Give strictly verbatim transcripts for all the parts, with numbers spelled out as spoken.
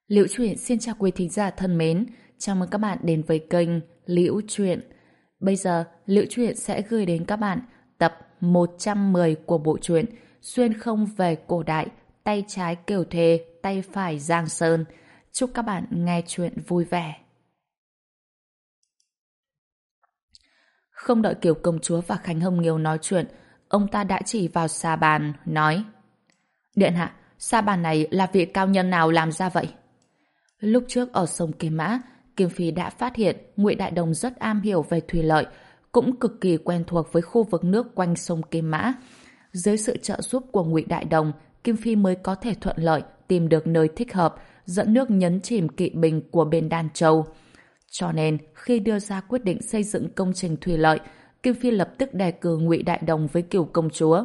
Liễu Chuyện xin chào quý thính giả thân mến, chào mừng các bạn đến với kênh Liễu Chuyện. Bây giờ, Liễu Chuyện sẽ gửi đến các bạn tập một trăm mười của bộ truyện Xuyên không về cổ đại, tay trái Kiều Thề, tay phải Giang Sơn. Chúc các bạn nghe chuyện vui vẻ. Không đợi Kiều công chúa và Khánh Hồng Nghiêu nói chuyện, ông ta đã chỉ vào sa bàn, nói: Điện hạ, sa bàn này là vị cao nhân nào làm ra vậy? Lúc trước ở sông Kim Mã, Kim Phi đã phát hiện Ngụy Đại Đồng rất am hiểu về thủy lợi, cũng cực kỳ quen thuộc với khu vực nước quanh sông Kim Mã. Dưới sự trợ giúp của Ngụy Đại Đồng, Kim Phi mới có thể thuận lợi tìm được nơi thích hợp, dẫn nước nhấn chìm kỵ binh của bên Đan Châu. Cho nên, khi đưa ra quyết định xây dựng công trình thủy lợi, Kim Phi lập tức đề cử Ngụy Đại Đồng với Cửu công chúa.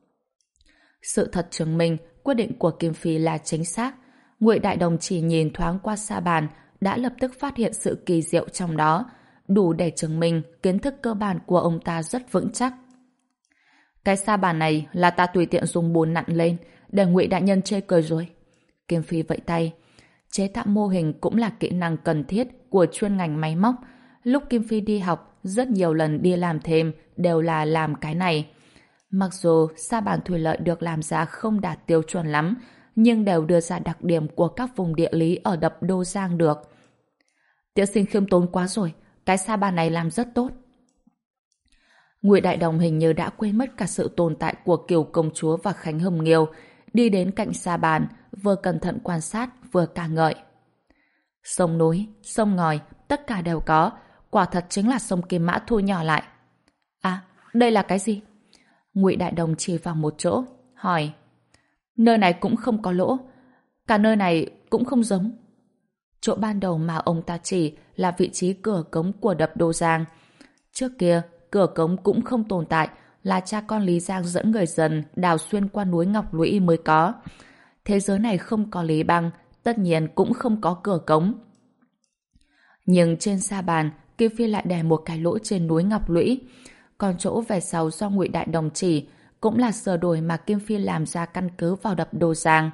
Sự thật chứng minh, quyết định của Kim Phi là chính xác. Ngụy Đại Đồng chỉ nhìn thoáng qua sa bàn đã lập tức phát hiện sự kỳ diệu trong đó, đủ để chứng minh kiến thức cơ bản của ông ta rất vững chắc. Cái sa bàn này là ta tùy tiện dùng bùn nặn lên để Ngụy đại nhân chê cười rồi. Kim Phi vẫy tay. Chế tạo mô hình cũng là kỹ năng cần thiết của chuyên ngành máy móc. Lúc Kim Phi đi học, rất nhiều lần đi làm thêm đều là làm cái này. Mặc dù sa bàn thủy lợi được làm ra không đạt tiêu chuẩn lắm, nhưng đều đưa ra đặc điểm của các vùng địa lý ở đập Đô Giang được. Tiểu sinh khiêm tốn quá rồi, cái sa bàn này làm rất tốt. Ngụy Đại Đồng hình như đã quên mất cả sự tồn tại của Kiều công chúa và Khánh Hồng Nghiêu, đi đến cạnh sa bàn, vừa cẩn thận quan sát, vừa ca ngợi. Sông núi, sông ngòi, tất cả đều có, quả thật chính là sông Kim Mã thu nhỏ lại. À, đây là cái gì? Ngụy Đại Đồng chỉ vào một chỗ, hỏi. Nơi này cũng không có lỗ, cả nơi này cũng không giống. Chỗ ban đầu mà ông ta chỉ là vị trí cửa cống của đập Đô Giang. Trước kia, cửa cống cũng không tồn tại, là cha con Lý Giang dẫn người dân đào xuyên qua núi Ngọc Lũy mới có. Thế giới này không có Lý Băng, tất nhiên cũng không có cửa cống. Nhưng trên sa bàn, Kim Phi lại để một cái lỗ trên núi Ngọc Lũy. Còn chỗ về sau do Ngụy Đại Đồng chỉ cũng là sửa đổi mà Kim Phi làm ra căn cứ vào đập Đô Giang.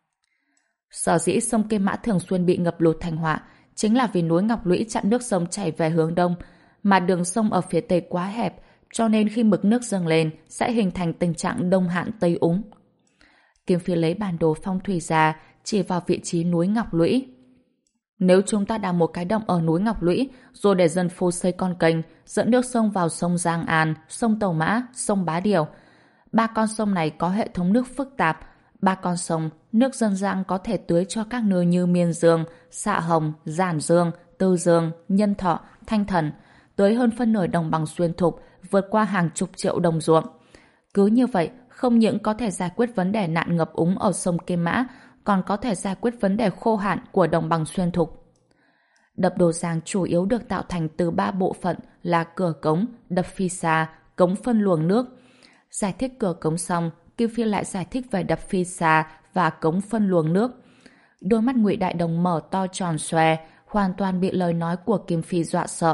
Sở dĩ sông Kim Mã thường xuyên bị ngập lụt thành họa chính là vì núi Ngọc Lũy chặn nước sông chảy về hướng đông, mà đường sông ở phía tây quá hẹp, cho nên khi mực nước dâng lên sẽ hình thành tình trạng đông hạn tây úng. Kim Phi lấy bản đồ phong thủy ra, chỉ vào vị trí núi Ngọc Lũy. Nếu chúng ta đào một cái động ở núi Ngọc Lũy, rồi để dân phu xây con kênh dẫn nước sông vào sông Giang An, sông Tàu Mã, sông Bá Điều, ba con sông này có hệ thống nước phức tạp. Ba con sông, nước dân giang có thể tưới cho các nơi như Miên Dương, Xạ Hồng, Giản Dương, Tư Dương, Nhân Thọ, Thanh Thần, tưới hơn phân nửa đồng bằng xuyên thục, vượt qua hàng chục triệu đồng ruộng. Cứ như vậy, không những có thể giải quyết vấn đề nạn ngập úng ở sông Kim Mã, còn có thể giải quyết vấn đề khô hạn của đồng bằng xuyên thục. Đập Đô Giang chủ yếu được tạo thành từ ba bộ phận là cửa cống, đập phi xa, cống phân luồng nước. Giải thích cửa cống xong, Kim Phi lại giải thích về đập phi xa và cống phân luồng nước. Đôi mắt Ngụy Đại Đồng mở to tròn xoe, hoàn toàn bị lời nói của Kim Phi dọa sợ.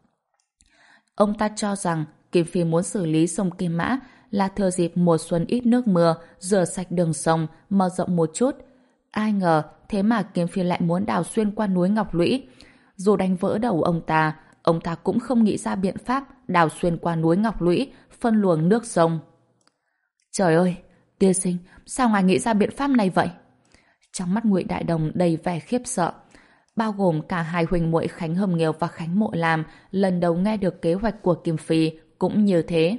Ông ta cho rằng Kim Phi muốn xử lý sông Kim Mã là thừa dịp mùa xuân ít nước mưa, rửa sạch đường sông, mở rộng một chút. Ai ngờ, thế mà Kim Phi lại muốn đào xuyên qua núi Ngọc Lũy. Dù đánh vỡ đầu ông ta, ông ta cũng không nghĩ ra biện pháp đào xuyên qua núi Ngọc Lũy, phân luồng nước sông. Trời ơi, tiên sinh, sao ngài nghĩ ra biện pháp này vậy? Trong mắt Ngụy Đại Đồng đầy vẻ khiếp sợ. Bao gồm cả hai huynh muội Khánh Hồng Nghiêu và Khánh Mộ Lam lần đầu nghe được kế hoạch của Kim Phi cũng như thế.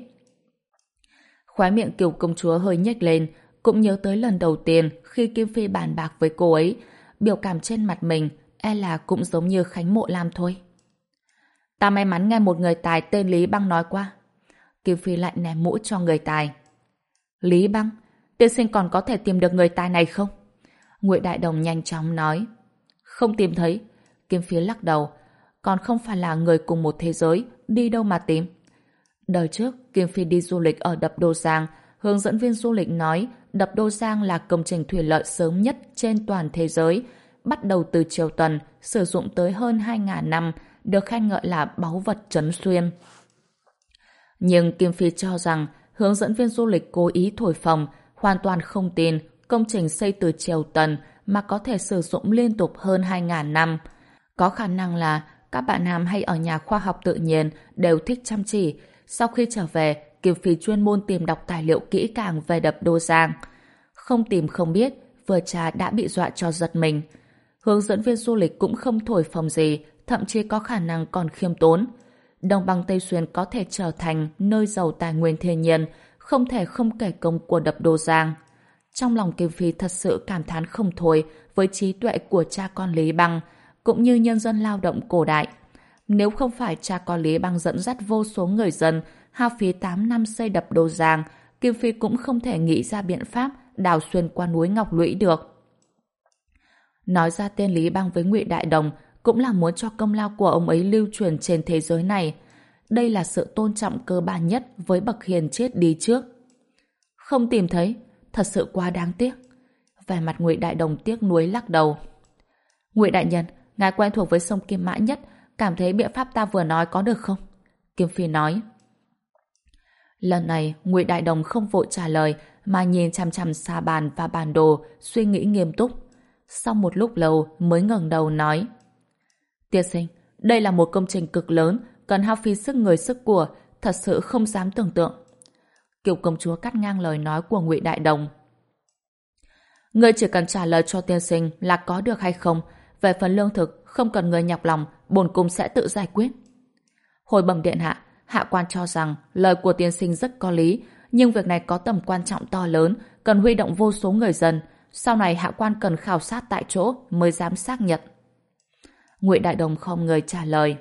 Khóe miệng Kiều công chúa hơi nhếch lên, cũng nhớ tới lần đầu tiên khi Kim Phi bàn bạc với cô ấy. Biểu cảm trên mặt mình e là cũng giống như Khánh Mộ Lam thôi. Ta may mắn nghe một người tài tên Lý Băng nói qua. Kim Phi lại ném mũ cho người tài. Lý Băng? Tiên sinh còn có thể tìm được người tài này không? Ngụy Đại Đồng nhanh chóng nói. Không tìm thấy. Kim Phi lắc đầu. Còn không phải là người cùng một thế giới, đi đâu mà tìm? Đời trước, Kim Phi đi du lịch ở đập Đô Giang. Hướng dẫn viên du lịch nói đập Đô Giang là công trình thủy lợi sớm nhất trên toàn thế giới. Bắt đầu từ triều Tần, sử dụng tới hơn hai nghìn năm, được khen ngợi là báu vật trấn xuyên. Nhưng Kim Phi cho rằng hướng dẫn viên du lịch cố ý thổi phồng, hoàn toàn không tin công trình xây từ triều Tần mà có thể sử dụng liên tục hơn hai nghìn năm. Có khả năng là các bạn nam hay ở nhà khoa học tự nhiên đều thích chăm chỉ. Sau khi trở về, Kiều Phi chuyên môn tìm đọc tài liệu kỹ càng về đập Đô Giang. Không tìm không biết, vừa tra đã bị dọa cho giật mình. Hướng dẫn viên du lịch cũng không thổi phồng gì, thậm chí có khả năng còn khiêm tốn. Đồng bằng Tây Xuyên có thể trở thành nơi giàu tài nguyên thiên nhiên, không thể không kể công của đập Đô Giang. Trong lòng Kim Phi thật sự cảm thán không thôi với trí tuệ của cha con Lý Băng, cũng như nhân dân lao động cổ đại. Nếu không phải cha con Lý Băng dẫn dắt vô số người dân hao phí tám năm xây đập Đô Giang, Kim Phi cũng không thể nghĩ ra biện pháp đào xuyên qua núi Ngọc Lũy được. Nói ra tên Lý Băng với Ngụy Đại Đồng cũng là muốn cho công lao của ông ấy lưu truyền trên thế giới này. Đây là sự tôn trọng cơ bản nhất với bậc hiền triết đi trước. Không tìm thấy, thật sự quá đáng tiếc. Vẻ mặt Ngụy Đại Đồng tiếc nuối lắc đầu. Ngụy đại nhân, ngài quen thuộc với sông Kim Mã nhất, cảm thấy biện pháp ta vừa nói có được không? Kim Phi nói. Lần này, Ngụy Đại Đồng không vội trả lời mà nhìn chằm chằm xa bàn và bản đồ, suy nghĩ nghiêm túc. Sau một lúc lâu mới ngẩng đầu nói: Tiên sinh, đây là một công trình cực lớn, cần hao phí sức người sức của, thật sự không dám tưởng tượng. Kiều công chúa cắt ngang lời nói của Ngụy Đại Đồng. Ngươi chỉ cần trả lời cho tiên sinh là có được hay không, về phần lương thực không cần người nhọc lòng, bổn cung sẽ tự giải quyết. Hồi bẩm điện hạ, hạ quan cho rằng lời của tiên sinh rất có lý, nhưng việc này có tầm quan trọng to lớn, cần huy động vô số người dân. Sau này hạ quan cần khảo sát tại chỗ mới dám xác nhận. Ngụy Đại Đồng không người trả lời.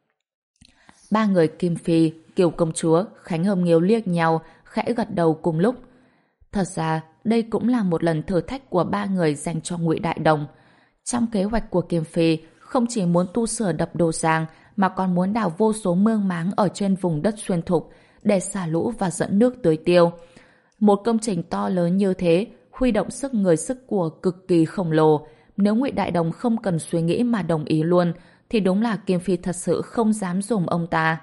Ba người Kim Phi, Kiều công chúa, Khánh Hồng Nghiêu liếc nhau, khẽ gật đầu cùng lúc. Thật ra, đây cũng là một lần thử thách của ba người dành cho Ngụy Đại Đồng. Trong kế hoạch của Kim Phi, không chỉ muốn tu sửa đập Đô Giang, mà còn muốn đào vô số mương máng ở trên vùng đất xuyên thục để xả lũ và dẫn nước tưới tiêu. Một công trình to lớn như thế, huy động sức người sức của cực kỳ khổng lồ. Nếu Ngụy Đại Đồng không cần suy nghĩ mà đồng ý luôn, thì đúng là Kim Phi thật sự không dám dùng ông ta.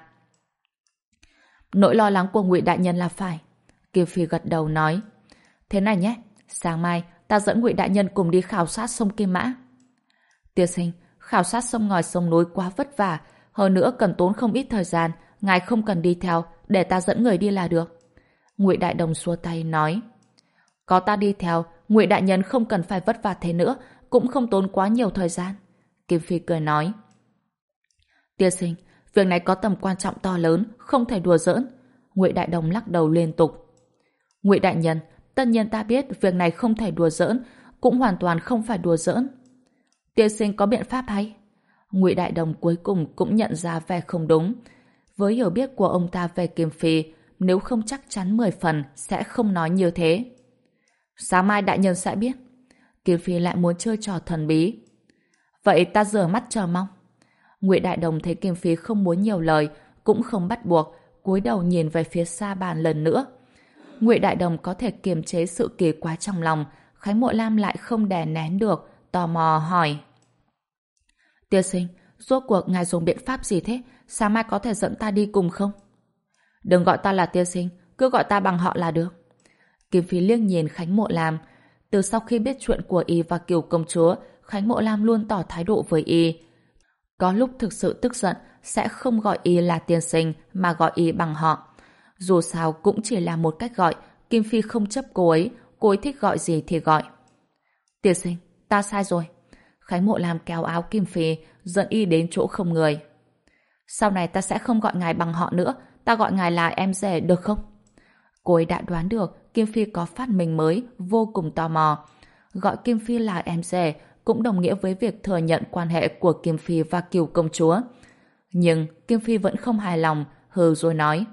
Nỗi lo lắng của Ngụy đại nhân là phải. Kim Phi gật đầu nói. Thế này nhé, sáng mai ta dẫn Ngụy đại nhân cùng đi khảo sát sông Kim Mã. Tiên sinh, khảo sát sông ngòi sông núi quá vất vả, hơn nữa cần tốn không ít thời gian, ngài không cần đi theo, để ta dẫn người đi là được. Ngụy Đại Đồng xua tay nói. Có ta đi theo, Ngụy đại nhân không cần phải vất vả thế nữa, cũng không tốn quá nhiều thời gian. Kim Phi cười nói. Tiên sinh, việc này có tầm quan trọng to lớn, không thể đùa giỡn. Ngụy Đại Đồng lắc đầu liên tục. Ngụy đại nhân, tất nhiên ta biết việc này không thể đùa giỡn, cũng hoàn toàn không phải đùa giỡn. Tiên sinh có biện pháp hay? Ngụy Đại Đồng cuối cùng cũng nhận ra vẻ không đúng. Với hiểu biết của ông ta về Kim Phi, nếu không chắc chắn mười phần sẽ không nói như thế. Sáng mai đại nhân sẽ biết. Kim Phi lại muốn chơi trò thần bí. Vậy ta rửa mắt chờ mong. Ngụy Đại Đồng thấy Kim Phi không muốn nhiều lời, cũng không bắt buộc, cúi đầu nhìn về phía xa bàn lần nữa. Ngụy Đại Đồng có thể kiềm chế sự kỳ quái trong lòng, Khánh Mộ Lam lại không đè nén được, tò mò hỏi. Tiên sinh, rốt cuộc ngài dùng biện pháp gì thế? Sáng mai có thể dẫn ta đi cùng không? Đừng gọi ta là tiên sinh, cứ gọi ta bằng họ là được. Kim Phi liếc nhìn Khánh Mộ Lam. Từ sau khi biết chuyện của y và Kiều công chúa, Khánh Mộ Lam luôn tỏ thái độ với y. Có lúc thực sự tức giận, sẽ không gọi y là tiên sinh, mà gọi y bằng họ. Dù sao cũng chỉ là một cách gọi, Kim Phi không chấp cô ấy, cô ấy thích gọi gì thì gọi. Tiên sinh, ta sai rồi. Khánh Mộ Lam kéo áo Kim Phi, dẫn y đến chỗ không người. Sau này ta sẽ không gọi ngài bằng họ nữa, ta gọi ngài là em rể được không? Cô ấy đã đoán được Kim Phi có phát minh mới, vô cùng tò mò. Gọi Kim Phi là em rể cũng đồng nghĩa với việc thừa nhận quan hệ của Kim Phi và Kiều công chúa. Nhưng Kim Phi vẫn không hài lòng, hừ rồi nói.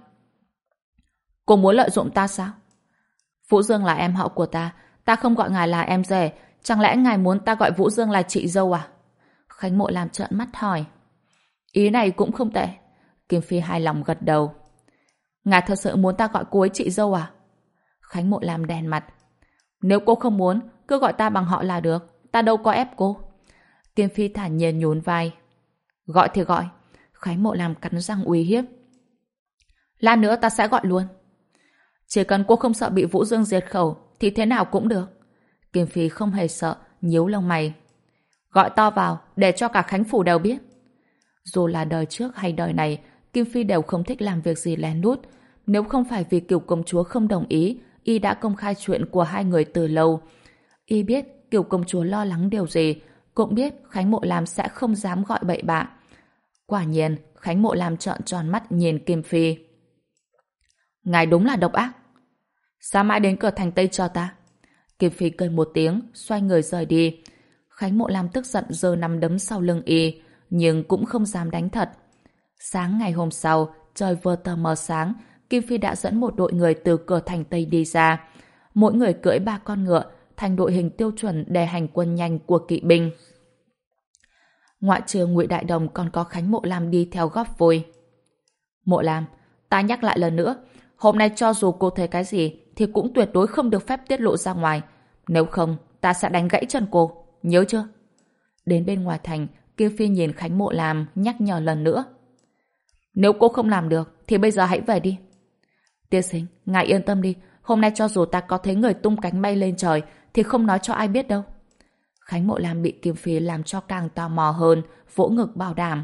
Cô muốn lợi dụng ta sao? Vũ Dương là em họ của ta, ta không gọi ngài là em rể, chẳng lẽ ngài muốn ta gọi Vũ Dương là chị dâu à? Khánh Mộ Lam trợn mắt hỏi. Ý này cũng không tệ. Kim Phi hài lòng gật đầu. Ngài thật sự muốn ta gọi cô ấy chị dâu à? Khánh Mộ Lam đèn mặt. Nếu cô không muốn, cứ gọi ta bằng họ là được, ta đâu có ép cô. Kim Phi thản nhiên nhún vai. Gọi thì gọi. Khánh Mộ Lam cắn răng uy hiếp. Lát nữa ta sẽ gọi luôn. Chỉ cần cô không sợ bị Vũ Dương diệt khẩu thì thế nào cũng được. Kim Phi không hề sợ, nhíu lông mày. Gọi to vào, để cho cả Khánh Phủ đều biết. Dù là đời trước hay đời này, Kim Phi đều không thích làm việc gì lén lút. Nếu không phải vì Kiều công chúa không đồng ý, y đã công khai chuyện của hai người từ lâu. Y biết Kiều công chúa lo lắng điều gì, cũng biết Khánh Mộ Lam sẽ không dám gọi bậy bạ. Quả nhiên, Khánh Mộ Lam trợn tròn mắt nhìn Kim Phi. Ngài đúng là độc ác. Sao mãi đến cửa thành Tây cho ta? Kim Phi cười một tiếng, xoay người rời đi. Khánh Mộ Lam tức giận giơ nắm đấm sau lưng y, nhưng cũng không dám đánh thật. Sáng ngày hôm sau, trời vừa tờ mờ sáng, Kim Phi đã dẫn một đội người từ cửa thành Tây đi ra. Mỗi người cưỡi ba con ngựa, thành đội hình tiêu chuẩn để hành quân nhanh của kỵ binh. Ngoại trừ Ngụy Đại Đồng còn có Khánh Mộ Lam đi theo góp vui. Mộ Lam, ta nhắc lại lần nữa, hôm nay cho dù cô thấy cái gì thì cũng tuyệt đối không được phép tiết lộ ra ngoài. Nếu không, ta sẽ đánh gãy chân cô. Nhớ chưa? Đến bên ngoài thành, Kim Phi nhìn Khánh Mộ Lam nhắc nhở lần nữa. Nếu cô không làm được thì bây giờ hãy về đi. Tiên sinh, ngài yên tâm đi, hôm nay cho dù ta có thấy người tung cánh bay lên trời thì không nói cho ai biết đâu. Khánh Mộ Lam bị Kim Phi làm cho càng tò mò hơn, vỗ ngực bảo đảm.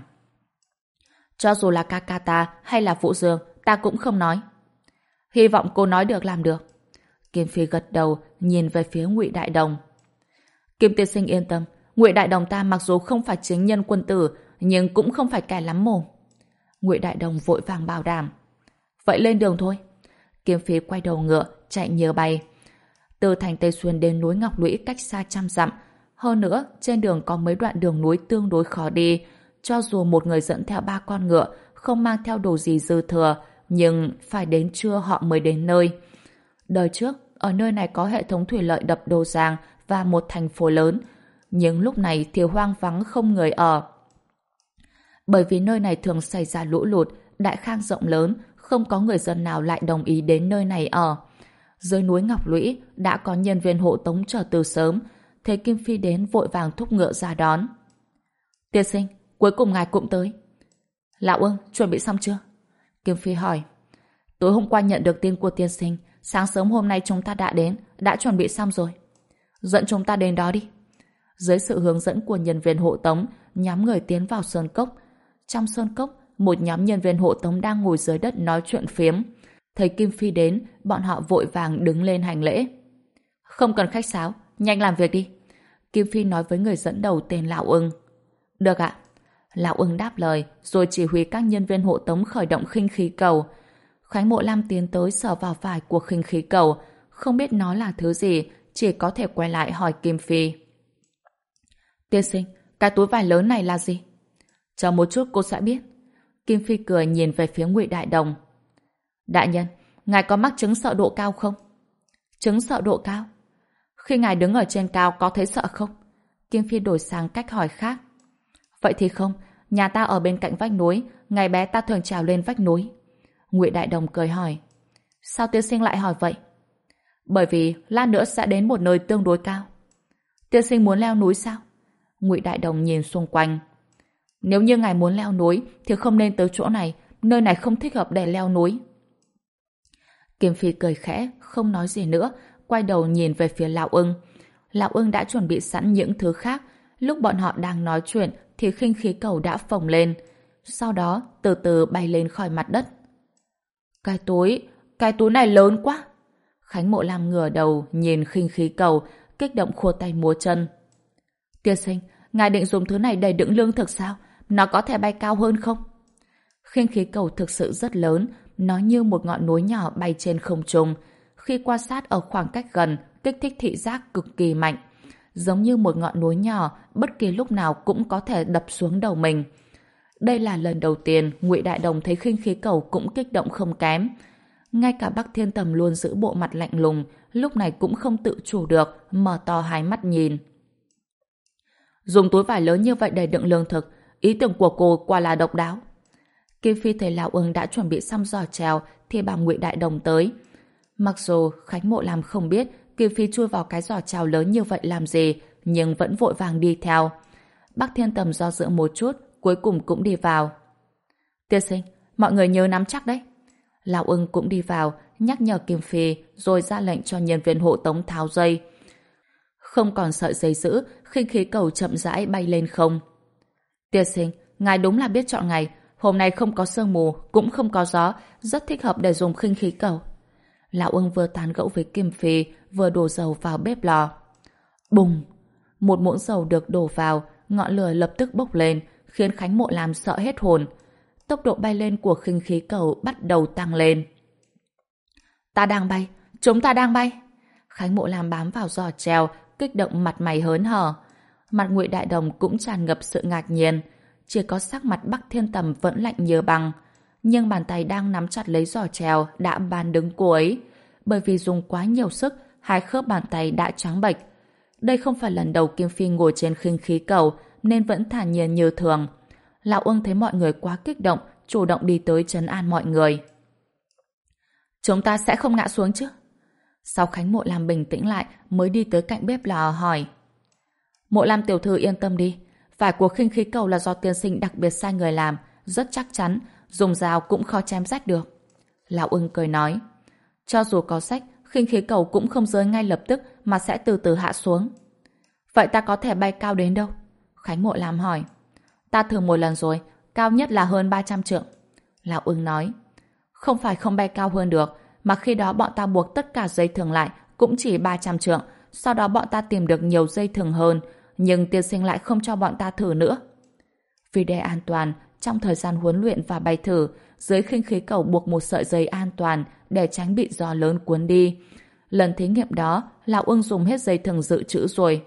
Cho dù là ca ca ta hay là Vũ Dương, ta cũng không nói. Hy vọng cô nói được làm được. Kim Phi gật đầu, nhìn về phía Ngụy Đại Đồng. Kim tiên sinh yên tâm, Ngụy Đại Đồng ta mặc dù không phải chính nhân quân tử, nhưng cũng không phải kẻ lắm mồm. Ngụy Đại Đồng vội vàng bảo đảm. Vậy lên đường thôi. Kim Phi quay đầu ngựa, chạy như bay. Từ thành Tây Xuyên đến núi Ngọc Lũy cách xa trăm dặm. Hơn nữa, trên đường có mấy đoạn đường núi tương đối khó đi. Cho dù một người dẫn theo ba con ngựa, không mang theo đồ gì dư thừa, nhưng phải đến trưa họ mới đến nơi. Đời trước, ở nơi này có hệ thống thủy lợi đập Đô Giang và một thành phố lớn, nhưng lúc này thì hoang vắng không người ở. Bởi vì nơi này thường xảy ra lũ lụt, đại khang rộng lớn, không có người dân nào lại đồng ý đến nơi này ở. Dưới núi Ngọc Lũy đã có nhân viên hộ tống chờ từ sớm, thấy Kim Phi đến vội vàng thúc ngựa ra đón. Tiên sinh, cuối cùng ngài cũng tới. Lão ưng, chuẩn bị xong chưa? Kim Phi hỏi. Tối hôm qua nhận được tin của tiên sinh, sáng sớm hôm nay chúng ta đã đến, đã chuẩn bị xong rồi. Dẫn chúng ta đến đó đi. Dưới sự hướng dẫn của nhân viên hộ tống, nhóm người tiến vào sơn cốc. Trong sơn cốc, một nhóm nhân viên hộ tống đang ngồi dưới đất nói chuyện phiếm. Thấy Kim Phi đến, bọn họ vội vàng đứng lên hành lễ. Không cần khách sáo, nhanh làm việc đi. Kim Phi nói với người dẫn đầu tên Lão Ưng. Được ạ. Lão Ưng đáp lời, rồi chỉ huy các nhân viên hộ tống khởi động khinh khí cầu. Khánh Mộ Lam tiến tới sờ vào vải của khinh khí cầu, không biết nó là thứ gì, chỉ có thể quay lại hỏi Kim Phi. Tiên sinh, cái túi vải lớn này là gì? Chờ một chút cô sẽ biết. Kim Phi cười nhìn về phía Ngụy Đại Đồng. Đại nhân, ngài có mắc chứng sợ độ cao không? Chứng sợ độ cao? Khi ngài đứng ở trên cao có thấy sợ không? Kim Phi đổi sang cách hỏi khác. Vậy thì không, nhà ta ở bên cạnh vách núi, ngày bé ta thường trèo lên vách núi. Ngụy Đại Đồng cười hỏi. Sao tiên sinh lại hỏi vậy? Bởi vì lát nữa sẽ đến một nơi tương đối cao. Tiên sinh muốn leo núi sao? Ngụy Đại Đồng nhìn xung quanh. Nếu như ngài muốn leo núi thì không nên tới chỗ này, nơi này không thích hợp để leo núi. Kim Phi cười khẽ, không nói gì nữa, quay đầu nhìn về phía Lão Ưng. Lão Ưng đã chuẩn bị sẵn những thứ khác, lúc bọn họ đang nói chuyện thì khinh khí cầu đã phồng lên, sau đó từ từ bay lên khỏi mặt đất. Cái túi, cái túi này lớn quá. Khánh Mộ Lam ngửa đầu nhìn khinh khí cầu, kích động khua tay múa chân. Tiên sinh, ngài định dùng thứ này để đựng lương thực sao? Nó có thể bay cao hơn không? Khinh khí cầu thực sự rất lớn, nó như một ngọn núi nhỏ bay trên không trung. Khi quan sát ở khoảng cách gần, kích thích thị giác cực kỳ mạnh. Giống như một ngọn núi nhỏ, bất kỳ lúc nào cũng có thể đập xuống đầu mình. Đây là lần đầu tiên Ngụy Đại Đồng thấy khinh khí cầu cũng kích động không kém. Ngay cả Bắc Thiên Tầm luôn giữ bộ mặt lạnh lùng, lúc này cũng không tự chủ được, mở to hai mắt nhìn. Dùng túi vải lớn như vậy để đựng lương thực, ý tưởng của cô quả là độc đáo. Kim Phi thấy Lão Ưng đã chuẩn bị xong giỏ trèo thì bảo Ngụy Đại Đồng tới. Mặc dù Khánh Mộ Lam không biết Kim Phi chui vào cái giỏ trèo lớn như vậy làm gì, nhưng vẫn vội vàng đi theo. Bắc Thiên Tầm do dự một chút, cuối cùng cũng đi vào. Tiên sinh, mọi người nhớ nắm chắc đấy. Lão Ưng cũng đi vào, nhắc nhở Kim Phi, rồi ra lệnh cho nhân viên hộ tống tháo dây. Không còn sợi dây giữ, khinh khí cầu chậm rãi bay lên không. Tiên sinh, ngài đúng là biết chọn ngày. Hôm nay không có sương mù, cũng không có gió, rất thích hợp để dùng khinh khí cầu. Lão Ưng vừa tán gẫu với Kim Phi, vừa đổ dầu vào bếp lò. Bùng! Một muỗng dầu được đổ vào, ngọn lửa lập tức bốc lên, khiến Khánh Mộ Lam sợ hết hồn. Tốc độ bay lên của khinh khí cầu bắt đầu tăng lên. Ta đang bay, chúng ta đang bay. Khánh Mộ Lam bám vào giò treo, kích động mặt mày hớn hở. Mặt Ngụy Đại Đồng cũng tràn ngập sự ngạc nhiên. Chỉ có sắc mặt Bắc Thiên Tầm vẫn lạnh như băng. Nhưng bàn tay đang nắm chặt lấy giò treo đã ban đứng cô ấy. Bởi vì dùng quá nhiều sức, hai khớp bàn tay đã trắng bệch. Đây không phải lần đầu Kim Phi ngồi trên khinh khí cầu, nên vẫn thản nhiên như thường. Lão Ưng thấy mọi người quá kích động, chủ động đi tới trấn an mọi người. Chúng ta sẽ không ngã xuống chứ? Sau Khánh Mộ Lam bình tĩnh lại mới đi tới cạnh bếp lò hỏi. Mộ Lam tiểu thư yên tâm đi, vải của khinh khí cầu là do tiên sinh đặc biệt sai người làm, rất chắc chắn, dùng dao cũng khó chém rách được. Lão Ưng cười nói, cho dù có rách, khinh khí cầu cũng không rơi ngay lập tức mà sẽ từ từ hạ xuống. Vậy ta có thể bay cao đến đâu? Khánh Mộ Lam hỏi. Ta thử một lần rồi, cao nhất là hơn ba trăm trượng. Lão Ưng nói, không phải không bay cao hơn được, mà khi đó bọn ta buộc tất cả dây thừng lại cũng chỉ ba trăm trượng, sau đó bọn ta tìm được nhiều dây thừng hơn, nhưng tiên sinh lại không cho bọn ta thử nữa. Vì để an toàn, trong thời gian huấn luyện và bay thử, dưới khinh khí cầu buộc một sợi dây an toàn để tránh bị gió lớn cuốn đi. Lần thí nghiệm đó, Lão Ưng dùng hết dây thừng dự trữ rồi.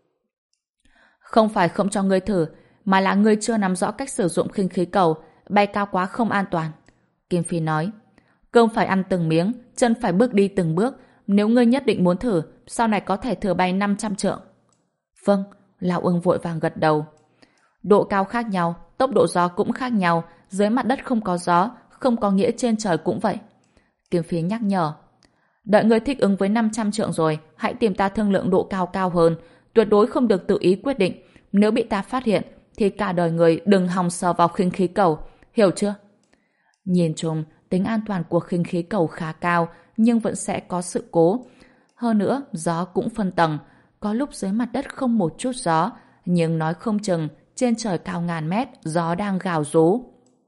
Không phải không cho ngươi thử, mà là ngươi chưa nắm rõ cách sử dụng khinh khí cầu, bay cao quá không an toàn. Kim Phi nói, cơm phải ăn từng miếng, chân phải bước đi từng bước, nếu ngươi nhất định muốn thử, sau này có thể thử bay năm trăm trượng. Vâng, Lão Ưng vội vàng gật đầu. Độ cao khác nhau, tốc độ gió cũng khác nhau, dưới mặt đất không có gió, không có nghĩa trên trời cũng vậy. Kim Phi nhắc nhở, đợi ngươi thích ứng với năm trăm trượng rồi, hãy tìm ta thương lượng độ cao cao hơn, tuyệt đối không được tự ý quyết định, nếu bị ta phát hiện, thì cả đời người đừng hòng sờ vào khinh khí cầu, hiểu chưa? Nhìn chung, tính an toàn của khinh khí cầu khá cao, nhưng vẫn sẽ có sự cố. Hơn nữa, gió cũng phân tầng, có lúc dưới mặt đất không một chút gió, nhưng nói không chừng, trên trời cao ngàn mét, gió đang gào rú.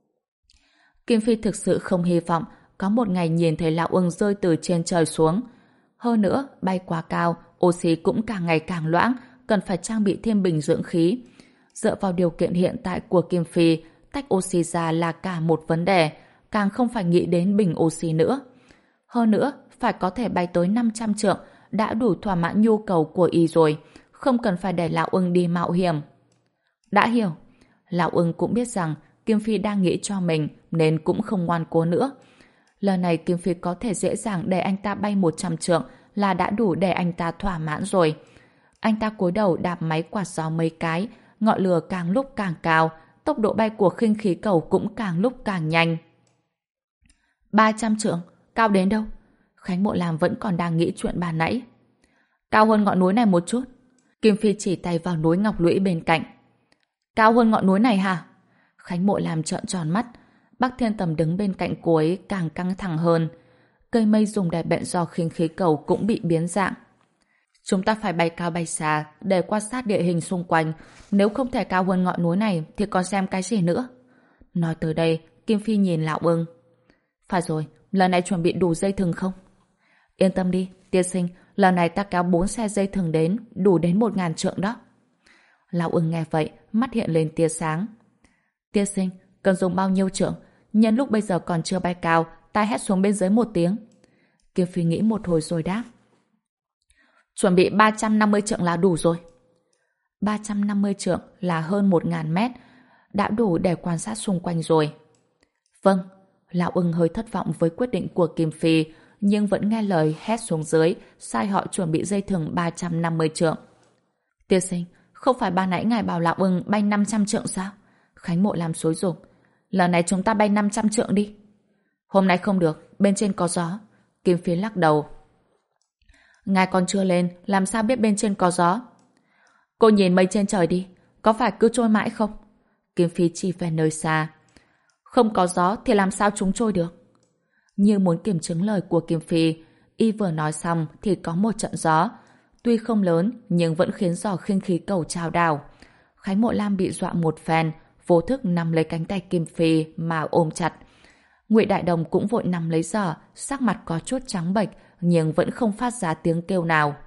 Kim Phi thực sự không hy vọng có một ngày nhìn thấy Lão Ưng rơi từ trên trời xuống. Hơn nữa, bay quá cao, oxy cũng càng ngày càng loãng, cần phải trang bị thêm bình dưỡng khí. Dựa vào điều kiện hiện tại của Kim Phi, tách oxy ra là cả một vấn đề, càng không phải nghĩ đến bình oxy nữa. Hơn nữa, phải có thể bay tới năm trăm trượng, đã đủ thỏa mãn nhu cầu của y rồi, không cần phải để Lão Ưng đi mạo hiểm. Đã hiểu. Lão Ưng cũng biết rằng Kim Phi đang nghĩ cho mình nên cũng không ngoan cố nữa. Lần này Kim Phi có thể dễ dàng để anh ta bay một trăm trượng là đã đủ để anh ta thỏa mãn rồi. Anh ta cúi đầu đạp máy quạt gió mấy cái, ngọn lửa càng lúc càng cao, tốc độ bay của khinh khí cầu cũng càng lúc càng nhanh. ba trăm trượng, cao đến đâu? Khánh Mộ Lam vẫn còn đang nghĩ chuyện bà nãy. Cao hơn ngọn núi này một chút. Kim Phi chỉ tay vào núi Ngọc Lũy bên cạnh. Cao hơn ngọn núi này hả? Khánh Mộ Lam trợn tròn mắt. Bắc Thiên Tầm đứng bên cạnh cô ấy càng căng thẳng hơn. Cây mây dùng để bện do khinh khí cầu cũng bị biến dạng. Chúng ta phải bay cao bay xa để quan sát địa hình xung quanh. Nếu không thể cao hơn ngọn núi này thì còn xem cái gì nữa? Nói tới đây, Kim Phi nhìn Lão Ưng. Phải rồi, lần này chuẩn bị đủ dây thừng không? Yên tâm đi, tiên sinh, lần này ta kéo bốn xe dây thừng đến, đủ đến một ngàn trượng đó. Lão Ưng nghe vậy, mắt hiện lên tia sáng. Tiên sinh, cần dùng bao nhiêu trượng? Nhân lúc bây giờ còn chưa bay cao, ta hét xuống bên dưới một tiếng. Kim Phi nghĩ một hồi rồi đáp. Chuẩn bị ba trăm năm mươi trượng là đủ rồi. ba trăm năm mươi trượng là hơn một ngàn mét, đã đủ để quan sát xung quanh rồi. Vâng, Lão Ưng hơi thất vọng với quyết định của Kim Phi, nhưng vẫn nghe lời hét xuống dưới, sai họ chuẩn bị dây thừng ba trăm năm mươi trượng. Tiên sinh, không phải ban nãy ngài bảo Lão Ưng bay năm trăm trượng sao? Khánh Mộ làm xối rục. Lần này chúng ta bay năm trăm trượng đi. Hôm nay không được, bên trên có gió. Kim Phi lắc đầu. Ngài còn chưa lên, làm sao biết bên trên có gió? Cô nhìn mây trên trời đi, có phải cứ trôi mãi không? Kim Phi chỉ về nơi xa. Không có gió thì làm sao chúng trôi được? Như muốn kiểm chứng lời của Kim Phi, y vừa nói xong thì có một trận gió. tuy không lớn nhưng vẫn khiến giò khinh khí cầu trao đảo. Khánh Mộ Lam bị dọa một phen, vô thức nắm lấy cánh tay Kim Phi mà ôm chặt. Ngụy Đại Đồng cũng vội nắm lấy giò, sắc mặt có chút trắng bệch nhưng vẫn không phát ra tiếng kêu nào.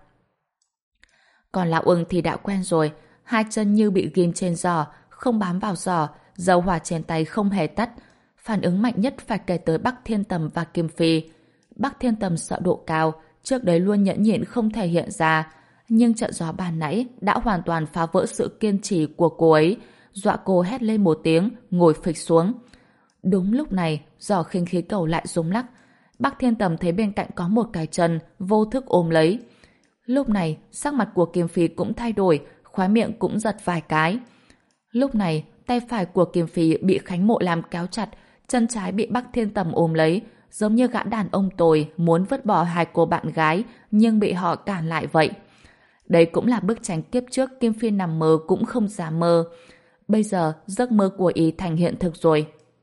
Còn Lão Ưng thì đã quen rồi, hai chân như bị ghim trên giò, không bám vào giò, dầu hỏa trên tay không hề tắt. Phản ứng mạnh nhất phải kể tới Bắc Thiên Tầm và Kim Phi. Bắc Thiên Tầm sợ độ cao, trước đấy luôn nhẫn nhịn không thể hiện ra, nhưng trận gió ban nãy đã hoàn toàn phá vỡ sự kiên trì của cô ấy, dọa cô hét lên một tiếng, ngồi phịch xuống. Đúng lúc này, giò khinh khí cầu lại rung lắc. Bắc Thiên Tầm thấy bên cạnh có một cái chân, vô thức ôm lấy. Lúc này, sắc mặt của Kim Phi cũng thay đổi, khóe miệng cũng giật vài cái. Lúc này, tay phải của Kim Phi bị Khánh Mộ Lam kéo chặt, chân trái bị Bắc Thiên Tầm ôm lấy, giống như gã đàn ông tồi muốn vứt bỏ hai cô bạn gái, nhưng bị họ cản lại vậy. Đây cũng là bức tranh kiếp trước Kim Phi nằm mơ cũng không dám mơ. Bây giờ, giấc mơ của y thành hiện thực rồi.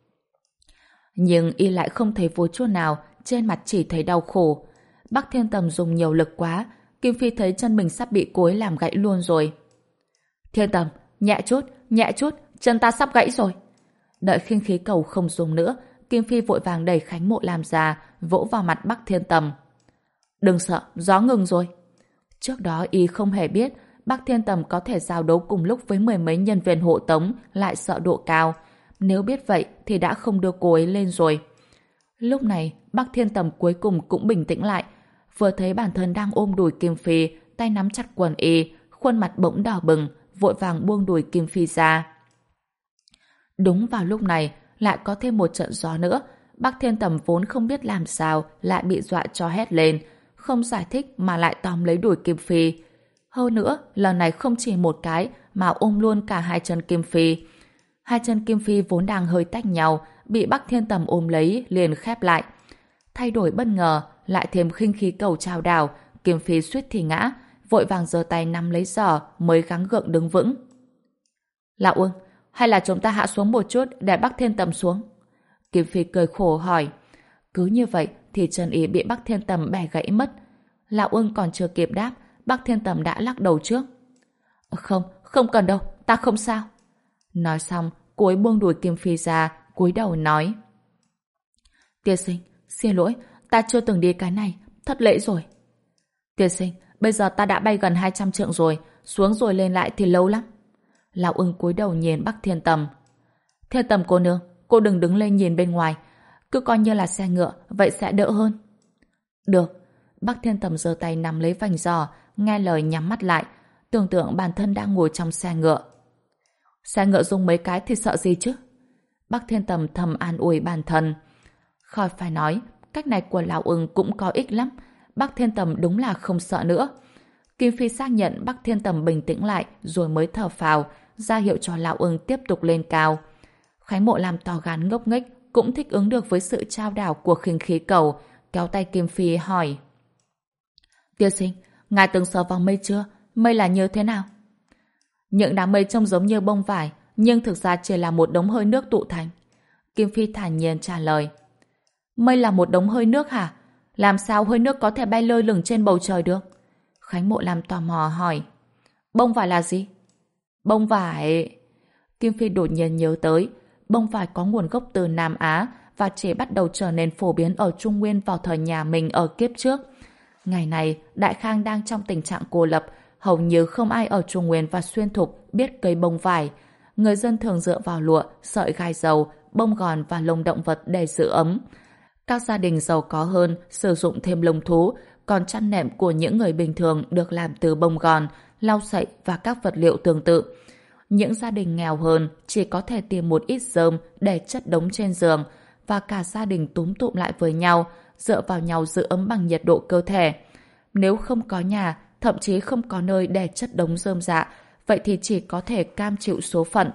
Nhưng y lại không thấy vui chút nào, trên mặt chỉ thấy đau khổ. Bắc Thiên Tầm dùng nhiều lực quá, Kim Phi thấy chân mình sắp bị cối làm gãy luôn rồi. Thiên Tầm, nhẹ chút, nhẹ chút, chân ta sắp gãy rồi. Đợi khinh khí cầu không dùng nữa, Kim Phi vội vàng đẩy Khánh Mộ Lam ra, vỗ vào mặt Bắc Thiên Tầm. Đừng sợ, gió ngừng rồi. Trước đó y không hề biết Bắc Thiên Tầm có thể giao đấu cùng lúc với mười mấy nhân viên hộ tống, lại sợ độ cao. Nếu biết vậy thì đã không đưa cô ấy lên rồi. Lúc này, Bắc Thiên Tầm cuối cùng cũng bình tĩnh lại. Vừa thấy bản thân đang ôm đùi Kim Phi, tay nắm chặt quần y, khuôn mặt bỗng đỏ bừng, vội vàng buông đùi Kim Phi ra. Đúng vào lúc này, lại có thêm một trận gió nữa. Bắc Thiên Tầm vốn không biết làm sao, lại bị dọa cho hét lên, không giải thích mà lại tóm lấy đùi Kim Phi. Hơn nữa, lần này không chỉ một cái mà ôm luôn cả hai chân Kim Phi. Hai chân Kim Phi vốn đang hơi tách nhau, bị Bắc Thiên Tầm ôm lấy liền khép lại. Thay đổi bất ngờ, lại thêm khinh khí cầu trao đảo, Kim Phi suýt thì ngã, vội vàng giơ tay nắm lấy giỏ mới gắng gượng đứng vững. Lão Ưng, hay là chúng ta hạ xuống một chút để Bắc Thiên Tầm xuống? Kim Phi cười khổ hỏi. Cứ như vậy thì chân ý bị Bắc Thiên Tầm bẻ gãy mất. Lão Ưng còn chưa kịp đáp, Bắc Thiên Tầm đã lắc đầu trước. Không, không cần đâu, ta không sao. Nói xong, cô ấy buông đùi Kim Phi ra, cúi đầu nói. Tiên sinh, xin lỗi, ta chưa từng đi cái này, thất lễ rồi. Tiên sinh, bây giờ ta đã bay gần hai trăm trượng rồi, xuống rồi lên lại thì lâu lắm. Lão Ưng cúi đầu nhìn Bắc Thiên Tầm. Thiên Tầm cô nương, cô đừng đứng lên nhìn bên ngoài, cứ coi như là xe ngựa, vậy sẽ đỡ hơn. Được. Bắc Thiên Tầm giơ tay nắm lấy vành giò, nghe lời nhắm mắt lại, tưởng tượng bản thân đang ngồi trong xe ngựa. Xe ngựa dùng mấy cái thì sợ gì chứ? Bắc Thiên Tầm thầm an ủi bản thân. Khỏi phải nói, cách này của Lão Ưng cũng có ích lắm. Bắc Thiên Tầm đúng là không sợ nữa. Kim Phi xác nhận Bắc Thiên Tầm bình tĩnh lại rồi mới thở phào, ra hiệu cho Lão Ưng tiếp tục lên cao. Khánh Mộ làm to gan ngốc nghếch cũng thích ứng được với sự trao đảo của khinh khí cầu, kéo tay Kim Phi hỏi. Tiên sinh, ngài từng sờ vào mây chưa? Mây là như thế nào? Những đám mây trông giống như bông vải, nhưng thực ra chỉ là một đống hơi nước tụ thành. Kim Phi thản nhiên trả lời. Mây là một đống hơi nước hả? Làm sao hơi nước có thể bay lơ lửng trên bầu trời được? Khánh Mộ làm tò mò hỏi. Bông vải là gì? Bông vải... Kim Phi đột nhiên nhớ tới, bông vải có nguồn gốc từ Nam Á và chỉ bắt đầu trở nên phổ biến ở Trung Nguyên vào thời nhà mình ở kiếp trước. Ngày này, Đại Khang đang trong tình trạng cô lập, hầu như không ai ở Trung Nguyên và Xuyên Thục biết cây bông vải. Người dân thường dựa vào lụa, sợi gai dầu, bông gòn và lông động vật để giữ ấm. Các gia đình giàu có hơn sử dụng thêm lông thú, còn chăn nệm của những người bình thường được làm từ bông gòn, lau sậy và các vật liệu tương tự. Những gia đình nghèo hơn chỉ có thể tìm một ít rơm để chất đống trên giường và cả gia đình túm tụm lại với nhau, dựa vào nhau giữ ấm bằng nhiệt độ cơ thể. Nếu không có nhà, thậm chí không có nơi để chất đống rơm rạ, vậy thì chỉ có thể cam chịu số phận.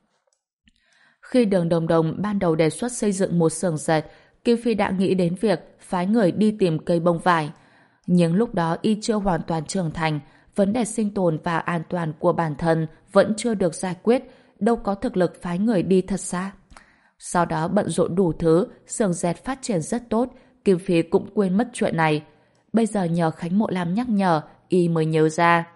Khi Đường Đồng Đồng ban đầu đề xuất xây dựng một xưởng dệt, Kim Phi đã nghĩ đến việc phái người đi tìm cây bông vải. Nhưng lúc đó y chưa hoàn toàn trưởng thành, vấn đề sinh tồn và an toàn của bản thân vẫn chưa được giải quyết, đâu có thực lực phái người đi thật xa. Sau đó bận rộn đủ thứ, xưởng dệt phát triển rất tốt, Kim Phi cũng quên mất chuyện này. Bây giờ nhờ Khánh Mộ Lam nhắc nhở, y mới nhớ ra.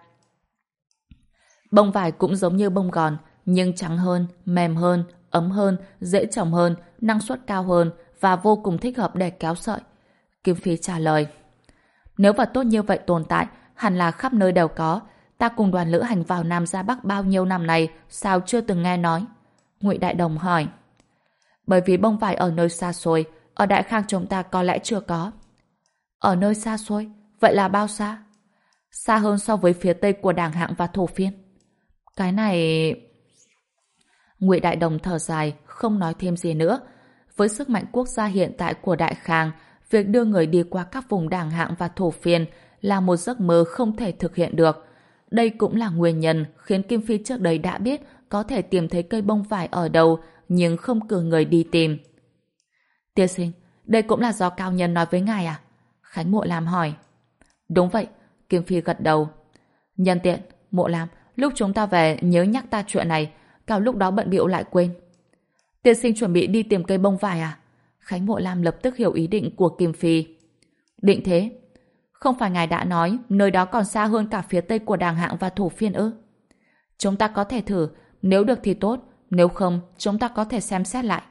Bông vải cũng giống như bông gòn, nhưng trắng hơn, mềm hơn, ấm hơn, dễ trồng hơn, năng suất cao hơn và vô cùng thích hợp để kéo sợi. Kim Phi trả lời. Nếu vật tốt như vậy tồn tại, hẳn là khắp nơi đều có. Ta cùng đoàn lữ hành vào Nam ra Bắc bao nhiêu năm này, sao chưa từng nghe nói? Ngụy Đại Đồng hỏi. Bởi vì bông vải ở nơi xa xôi, ở Đại Khang chúng ta có lẽ chưa có. Ở nơi xa xôi? Vậy là bao xa? Xa hơn so với phía tây của Đàng Hạng và Thổ Phiên. Cái này... Ngụy Đại Đồng thở dài, không nói thêm gì nữa. Với sức mạnh quốc gia hiện tại của Đại Khang, việc đưa người đi qua các vùng Đàng Hạng và Thổ Phiên là một giấc mơ không thể thực hiện được. Đây cũng là nguyên nhân khiến Kim Phi trước đây đã biết có thể tìm thấy cây bông vải ở đâu, nhưng không cử người đi tìm. Tiên sinh, đây cũng là do cao nhân nói với ngài à? Khánh Mộ Lam hỏi. Đúng vậy, Kim Phi gật đầu. Nhân tiện, Mộ Lam, lúc chúng ta về nhớ nhắc ta chuyện này, cao lúc đó bận bịu lại quên. Tiên sinh chuẩn bị đi tìm cây bông vải à? Khánh Mộ Lam lập tức hiểu ý định của Kim Phi. Định thế? Không phải ngài đã nói nơi đó còn xa hơn cả phía tây của Đàng Hạng và Thổ Phiên ư? Chúng ta có thể thử, nếu được thì tốt, nếu không, chúng ta có thể xem xét lại.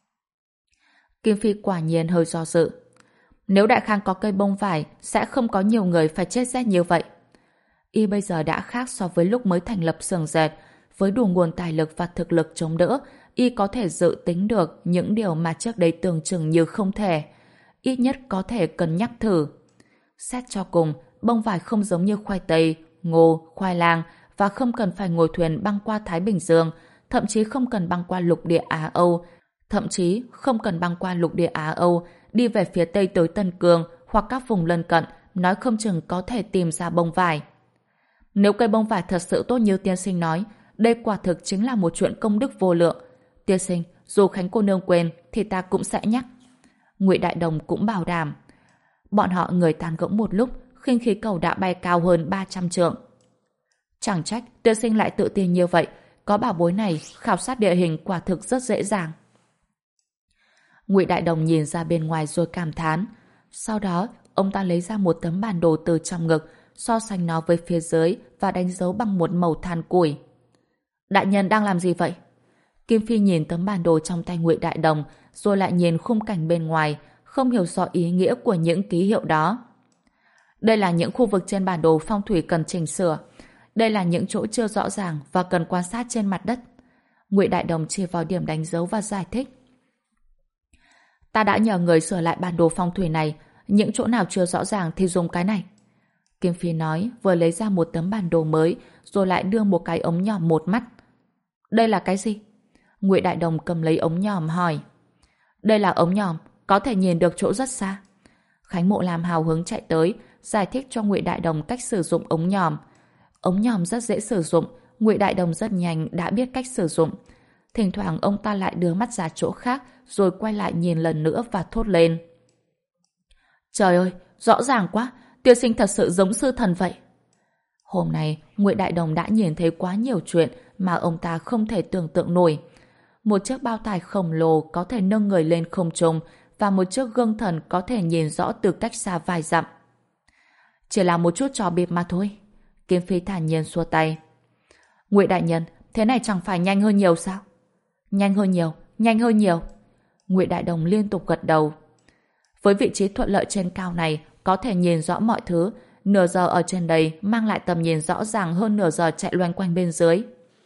Kim Phi quả nhiên hơi do dự. Nếu Đại Khang có cây bông vải, sẽ không có nhiều người phải chết rét như vậy. Y bây giờ đã khác so với lúc mới thành lập xưởng dệt, với đủ nguồn tài lực và thực lực chống đỡ, Y có thể dự tính được những điều mà trước đây tưởng chừng như không thể. Ít nhất có thể cân nhắc thử. Xét cho cùng, bông vải không giống như khoai tây, ngô, khoai lang và không cần phải ngồi thuyền băng qua Thái Bình Dương, thậm chí không cần băng qua lục địa Á Âu, thậm chí không cần băng qua lục địa Á Âu, đi về phía tây tới Tân Cương hoặc các vùng lân cận, nói không chừng có thể tìm ra bông vải. Nếu cây bông vải thật sự tốt như tiên sinh nói, đây quả thực chính là một chuyện công đức vô lượng. Tiên sinh, dù Khánh cô nương quên thì ta cũng sẽ nhắc. Ngụy Đại Đồng cũng bảo đảm. Bọn họ người tán gẫu một lúc, khinh khí cầu đã bay cao hơn ba trăm trượng. Chẳng trách tiên sinh lại tự tin như vậy, có bảo bối này, khảo sát địa hình quả thực rất dễ dàng. Ngụy Đại Đồng nhìn ra bên ngoài rồi cảm thán. Sau đó, ông ta lấy ra một tấm bản đồ từ trong ngực, so sánh nó với phía dưới và đánh dấu bằng một màu than củi. Đại nhân đang làm gì vậy? Kim Phi nhìn tấm bản đồ trong tay Ngụy Đại Đồng, rồi lại nhìn khung cảnh bên ngoài, không hiểu rõ ý nghĩa của những ký hiệu đó. Đây là những khu vực trên bản đồ phong thủy cần chỉnh sửa. Đây là những chỗ chưa rõ ràng và cần quan sát trên mặt đất. Ngụy Đại Đồng chỉ vào điểm đánh dấu và giải thích. Ta đã nhờ người sửa lại bản đồ phong thủy này, những chỗ nào chưa rõ ràng thì dùng cái này. Kim Phi nói, vừa lấy ra một tấm bản đồ mới, rồi lại đưa một cái ống nhòm một mắt. Đây là cái gì? Ngụy Đại Đồng cầm lấy ống nhòm hỏi. Đây là ống nhòm, có thể nhìn được chỗ rất xa. Khánh Mộ Lam hào hứng chạy tới, giải thích cho Ngụy Đại Đồng cách sử dụng ống nhòm. Ống nhòm rất dễ sử dụng, Ngụy Đại Đồng rất nhanh đã biết cách sử dụng. Thỉnh thoảng ông ta lại đưa mắt ra chỗ khác, rồi quay lại nhìn lần nữa và thốt lên. Trời ơi, rõ ràng quá, tiên sinh thật sự giống sư thần vậy. Hôm nay, Ngụy Đại Đồng đã nhìn thấy quá nhiều chuyện mà ông ta không thể tưởng tượng nổi. Một chiếc bao tải khổng lồ có thể nâng người lên không trung và một chiếc gương thần có thể nhìn rõ từ cách xa vài dặm. Chỉ là một chút trò bịp mà thôi. Kim Phi thản nhiên xua tay. Ngụy đại nhân, thế này chẳng phải nhanh hơn nhiều sao? Nhanh hơn nhiều, nhanh hơn nhiều. Ngụy Đại Đồng liên tục gật đầu. Với vị trí thuận lợi trên cao này, có thể nhìn rõ mọi thứ. Nửa giờ ở trên đây mang lại tầm nhìn rõ ràng hơn nửa giờ chạy loanh quanh bên dưới.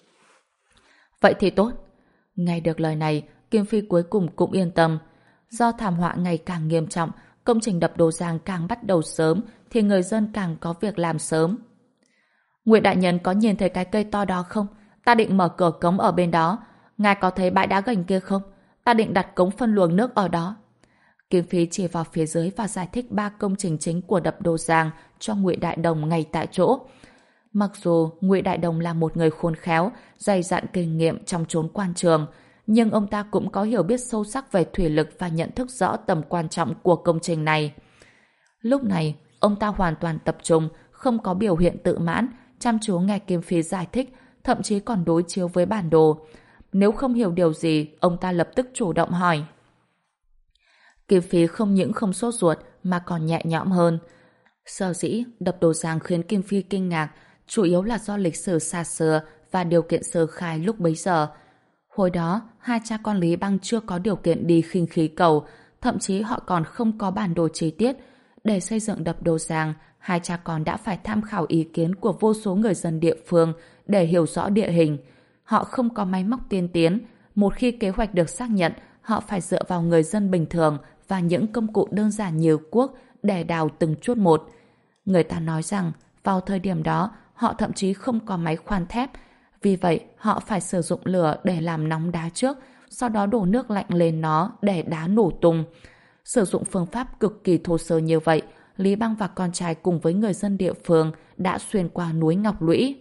Vậy thì tốt. Nghe được lời này, Kim Phi cuối cùng cũng yên tâm. Do thảm họa ngày càng nghiêm trọng, công trình đập Đồ Giang càng bắt đầu sớm, thì người dân càng có việc làm sớm. Ngụy đại nhân có nhìn thấy cái cây to đó không? Ta định mở cửa cống ở bên đó. Ngài có thấy bãi đá gành kia không? Ta định đặt cống phân luồng nước ở đó. Kim Phi chỉ vào phía dưới và giải thích ba công trình chính của đập Đồ Giang cho Ngụy Đại Đồng ngay tại chỗ. Mặc dù Ngụy Đại Đồng là một người khôn khéo, dày dặn kinh nghiệm trong chốn quan trường, nhưng ông ta cũng có hiểu biết sâu sắc về thủy lực và nhận thức rõ tầm quan trọng của công trình này. Lúc này, ông ta hoàn toàn tập trung, không có biểu hiện tự mãn, chăm chú nghe Kim Phi giải thích, thậm chí còn đối chiếu với bản đồ. Nếu không hiểu điều gì, ông ta lập tức chủ động hỏi. Kim Phi không những không sốt ruột mà còn nhẹ nhõm hơn. Sở dĩ đập Đồ Giang khiến Kim Phi kinh ngạc chủ yếu là do lịch sử xa xưa và điều kiện sơ khai lúc bấy giờ. Hồi đó, hai cha con Lý Băng chưa có điều kiện đi khinh khí cầu, thậm chí họ còn không có bản đồ chi tiết. Để xây dựng đập Đồ Giang, hai cha con đã phải tham khảo ý kiến của vô số người dân địa phương để hiểu rõ địa hình. Họ không có máy móc tiên tiến. Một khi kế hoạch được xác nhận, họ phải dựa vào người dân bình thường và những công cụ đơn giản như cuốc để đào từng chút một. Người ta nói rằng, vào thời điểm đó, họ thậm chí không có máy khoan thép. Vì vậy, họ phải sử dụng lửa để làm nóng đá trước, sau đó đổ nước lạnh lên nó để đá nổ tung. Sử dụng phương pháp cực kỳ thô sơ như vậy, Lý Băng và con trai cùng với người dân địa phương đã xuyên qua núi Ngọc Lũy.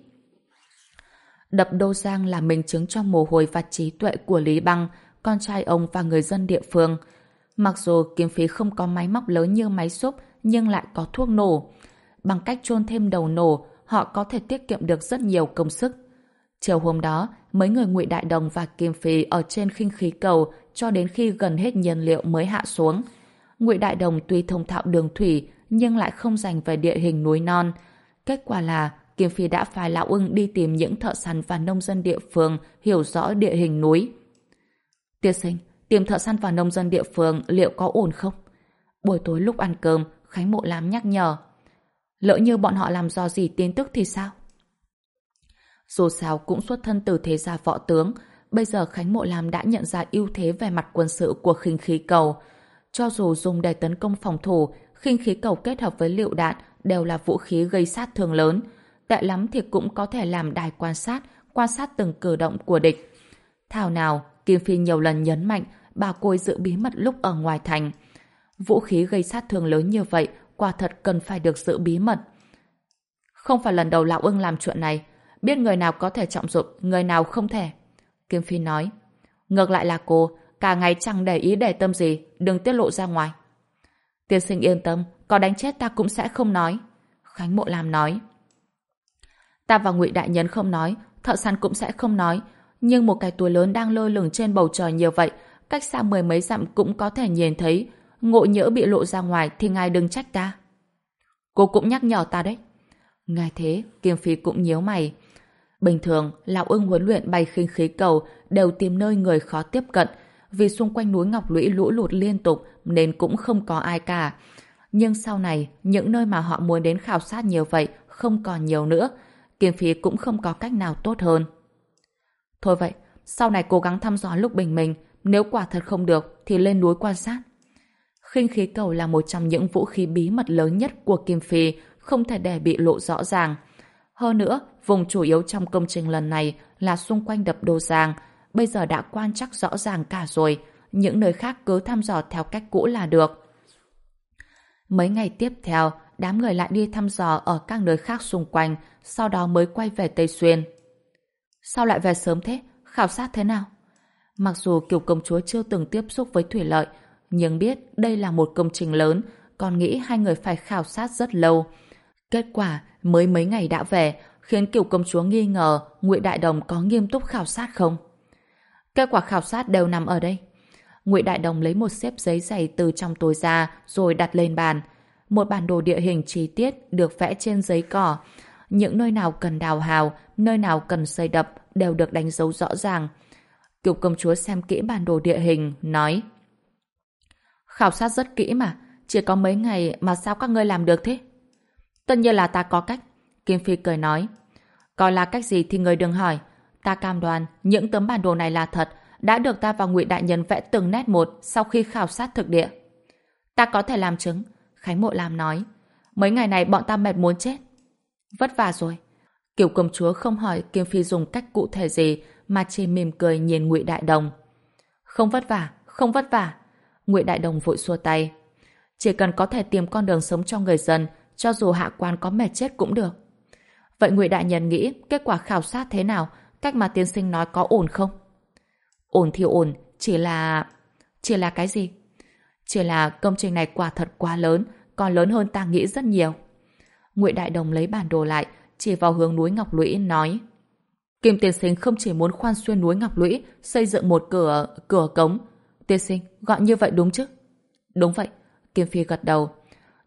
Đập Đô Giang là minh chứng cho mồ hôi và trí tuệ của Lý Băng, con trai ông và người dân địa phương. Mặc dù Kim Phí không có máy móc lớn như máy xúc, nhưng lại có thuốc nổ. Bằng cách chôn thêm đầu nổ, họ có thể tiết kiệm được rất nhiều công sức. Chiều hôm đó, mấy người Ngụy Đại Đồng và Kim Phí ở trên khinh khí cầu cho đến khi gần hết nhiên liệu mới hạ xuống. Ngụy Đại Đồng tuy thông thạo đường thủy nhưng lại không dành về địa hình núi non. Kết quả là Kim Phi đã phái Lão Ưng đi tìm những thợ săn và nông dân địa phương hiểu rõ địa hình núi. Tiên sinh, tìm thợ săn và nông dân địa phương liệu có ổn không? Buổi tối lúc ăn cơm, Khánh Mộ Lam nhắc nhở. Lỡ như bọn họ làm dò dỉ tin tức thì sao? Dù sao cũng xuất thân từ thế gia võ tướng, bây giờ Khánh Mộ Lam đã nhận ra ưu thế về mặt quân sự của khinh khí cầu. Cho dù dùng để tấn công phòng thủ, khinh khí cầu kết hợp với lựu đạn đều là vũ khí gây sát thương lớn. Tệ lắm thì cũng có thể làm đài quan sát, quan sát từng cử động của địch. Thảo nào, Kim Phi nhiều lần nhấn mạnh bà côi giữ bí mật lúc ở ngoài thành. Vũ khí gây sát thương lớn như vậy, quả thật cần phải được giữ bí mật. Không phải lần đầu Lão Ưng làm chuyện này, biết người nào có thể trọng dụng, người nào không thể. Kim Phi nói, ngược lại là cô, cả ngày chẳng để ý để tâm gì, đừng tiết lộ ra ngoài. Tiên sinh yên tâm, có đánh chết ta cũng sẽ không nói. Khánh Mộ Lam nói. Ta và Ngụy Đại Nhân không nói, thợ săn cũng sẽ không nói, nhưng một cái túi lớn đang lơ lửng trên bầu trời như vậy, cách xa mười mấy dặm cũng có thể nhìn thấy, ngộ nhỡ bị lộ ra ngoài thì ngài đừng trách ta. Cô cũng nhắc nhở ta đấy. Nghe thế, Kim Phi cũng nhíu mày. Bình thường, Lão Ưng huấn luyện bay khinh khí cầu đều tìm nơi người khó tiếp cận, vì xung quanh núi Ngọc Lũy lũ lụt liên tục nên cũng không có ai cả. Nhưng sau này, những nơi mà họ muốn đến khảo sát nhiều vậy không còn nhiều nữa. Kim Phi cũng không có cách nào tốt hơn. Thôi vậy, sau này cố gắng thăm dò lúc bình minh, nếu quả thật không được thì lên núi quan sát. Khinh khí cầu là một trong những vũ khí bí mật lớn nhất của Kim Phi, không thể để bị lộ rõ ràng. Hơn nữa, vùng chủ yếu trong công trình lần này là xung quanh đập Đô Giang, bây giờ đã quan trắc rõ ràng cả rồi, những nơi khác cứ thăm dò theo cách cũ là được. Mấy ngày tiếp theo, đám người lại đi thăm dò ở các nơi khác xung quanh, sau đó mới quay về Tây Xuyên. Sao lại về sớm thế? Khảo sát thế nào? Mặc dù Kiều công chúa chưa từng tiếp xúc với thủy lợi, nhưng biết đây là một công trình lớn, còn nghĩ hai người phải khảo sát rất lâu. Kết quả mới mấy ngày đã về, khiến Kiều công chúa nghi ngờ Ngụy Đại Đồng có nghiêm túc khảo sát không. Kết quả khảo sát đều nằm ở đây. Ngụy Đại Đồng lấy một xếp giấy dày từ trong túi ra rồi đặt lên bàn. Một bản đồ địa hình chi tiết được vẽ trên giấy cỏ. Những nơi nào cần đào hào, nơi nào cần xây đập đều được đánh dấu rõ ràng. Kiều công chúa xem kỹ bản đồ địa hình, nói: khảo sát rất kỹ mà, chỉ có mấy ngày mà sao các ngươi làm được thế? Tất nhiên là ta có cách. Kim Phi cười nói: coi là cách gì thì người đừng hỏi. Ta cam đoan những tấm bản đồ này là thật, đã được ta và Ngụy Đại Nhân vẽ từng nét một sau khi khảo sát thực địa. Ta có thể làm chứng. Khánh Mộ Lam nói: mấy ngày này bọn ta mệt muốn chết. Vất vả rồi. Kiều công chúa không hỏi Kim Phi dùng cách cụ thể gì, mà chỉ mỉm cười nhìn Ngụy Đại Đồng. Không vất vả, không vất vả. Ngụy Đại Đồng vội xua tay. Chỉ cần có thể tìm con đường sống cho người dân, cho dù hạ quan có mệt chết cũng được. Vậy Ngụy Đại Nhân nghĩ kết quả khảo sát thế nào? Cách mà tiên sinh nói có ổn không? Ổn thì ổn, chỉ là... Chỉ là cái gì? Chỉ là công trình này quả thật quá lớn, còn lớn hơn ta nghĩ rất nhiều. Ngụy Đại Đồng lấy bản đồ lại, chỉ vào hướng núi Ngọc Lũy, nói: Kim tiên sinh không chỉ muốn khoan xuyên núi Ngọc Lũy, xây dựng một cửa cửa cống. Tiên sinh, gọi như vậy đúng chứ? Đúng vậy. Kim Phi gật đầu.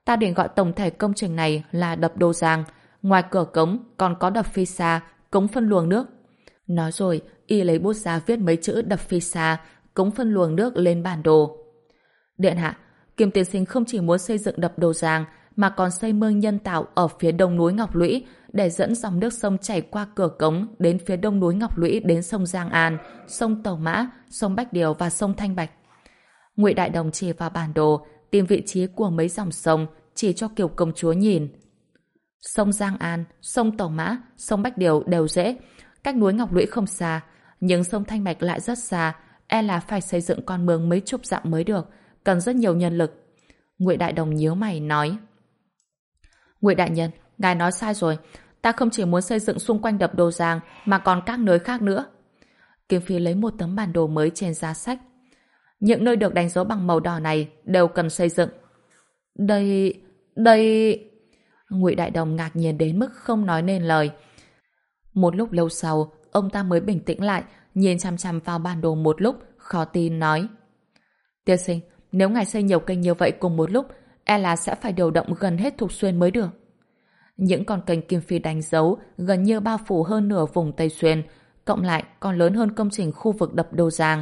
Ta định gọi tổng thể công trình này là đập Đô Giang. Ngoài cửa cống còn có đập Phi Sa, cống phân luồng nước. Nói rồi, y lấy bút ra viết mấy chữ đập Phi Sa, cống phân luồng nước lên bản đồ. Điện hạ, Kim tiên sinh không chỉ muốn xây dựng đập Đô Giang mà còn xây mương nhân tạo ở phía đông núi Ngọc Lũy để dẫn dòng nước sông chảy qua cửa cống đến phía đông núi Ngọc Lũy đến sông Giang An, sông Tàu Mã, sông Bách Điều và sông Thanh Bạch. Ngụy Đại Đồng chỉ vào bản đồ, tìm vị trí của mấy dòng sông, chỉ cho Kiều công chúa nhìn. Sông Giang An, sông Tàu Mã, sông Bách Điều đều dễ, cách núi Ngọc Lũy không xa, nhưng sông Thanh Bạch lại rất xa, e là phải xây dựng con mương mấy chục dặm mới được, cần rất nhiều nhân lực. Ngụy Đại Đồng nhíu mày nói. Ngụy đại nhân, ngài nói sai rồi, ta không chỉ muốn xây dựng xung quanh đập Đô Giang mà còn các nơi khác nữa. Kim Phi lấy một tấm bản đồ mới trên giá sách. Những nơi được đánh dấu bằng màu đỏ này đều cần xây dựng. Đây... đây... Ngụy Đại Đồng ngạc nhiên đến mức không nói nên lời. Một lúc lâu sau, ông ta mới bình tĩnh lại, nhìn chằm chằm vào bản đồ một lúc, khó tin nói. Tiên sinh, nếu ngài xây nhiều kênh như vậy cùng một lúc, e là sẽ phải điều động gần hết Thục Xuyên mới được. Những con kênh Kim Phi đánh dấu gần như bao phủ hơn nửa vùng Tây Xuyên, cộng lại còn lớn hơn công trình khu vực đập Đô Giang.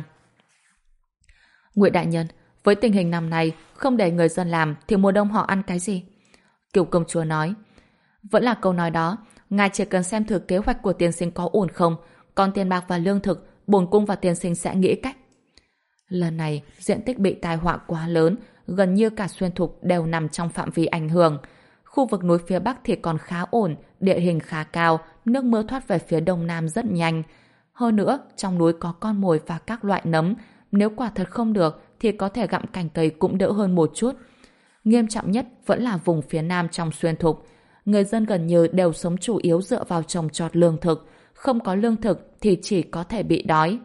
Ngụy đại nhân, với tình hình năm nay, không để người dân làm thì mùa đông họ ăn cái gì? Kiều công chúa nói. Vẫn là câu nói đó, ngài chỉ cần xem thử kế hoạch của tiên sinh có ổn không, còn tiền bạc và lương thực, bổn cung và tiên sinh sẽ nghĩ cách. Lần này, diện tích bị tai họa quá lớn, gần như cả Xuyên Thục đều nằm trong phạm vi ảnh hưởng. Khu vực núi phía Bắc thì còn khá ổn, địa hình khá cao, nước mưa thoát về phía Đông Nam rất nhanh. Hơn nữa, trong núi có con mồi và các loại nấm, nếu quả thật không được thì có thể gặm cành cây cũng đỡ hơn một chút. Nghiêm trọng nhất vẫn là vùng phía Nam trong Xuyên Thục. Người dân gần như đều sống chủ yếu dựa vào trồng trọt lương thực, không có lương thực thì chỉ có thể bị đói.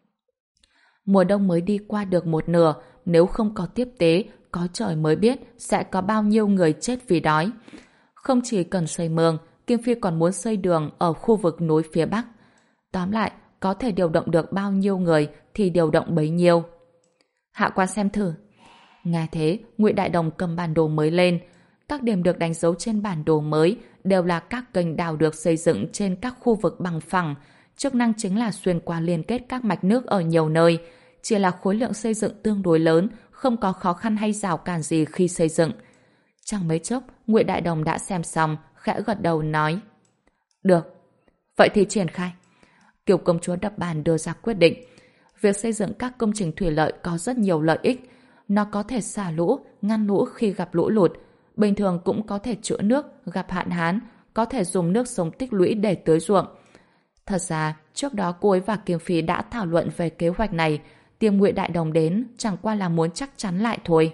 Mùa đông mới đi qua được một nửa, nếu không có tiếp tế, có trời mới biết sẽ có bao nhiêu người chết vì đói. Không chỉ cần xây mương, Kim Phi còn muốn xây đường ở khu vực núi phía Bắc. Tóm lại, có thể điều động được bao nhiêu người thì điều động bấy nhiêu. Hạ quan xem thử. Nghe thế, Ngụy Đại Đồng cầm bản đồ mới lên. Các điểm được đánh dấu trên bản đồ mới đều là các kênh đào được xây dựng trên các khu vực bằng phẳng. Chức năng chính là xuyên qua liên kết các mạch nước ở nhiều nơi. Chỉ là khối lượng xây dựng tương đối lớn, không có khó khăn hay rào cản gì khi xây dựng. Chẳng mấy chốc, Ngụy Đại Đồng đã xem xong, khẽ gật đầu nói. Được, vậy thì triển khai. Kiều công chúa đập bàn đưa ra quyết định. Việc xây dựng các công trình thủy lợi có rất nhiều lợi ích. Nó có thể xả lũ, ngăn lũ khi gặp lũ lụt. Bình thường cũng có thể trữ nước, gặp hạn hán, có thể dùng nước sông tích lũy để tưới ruộng. Thật ra, trước đó cô ấy và Kim Phi đã thảo luận về kế hoạch này. Tìm Ngụy Đại Đồng đến chẳng qua là muốn chắc chắn lại thôi.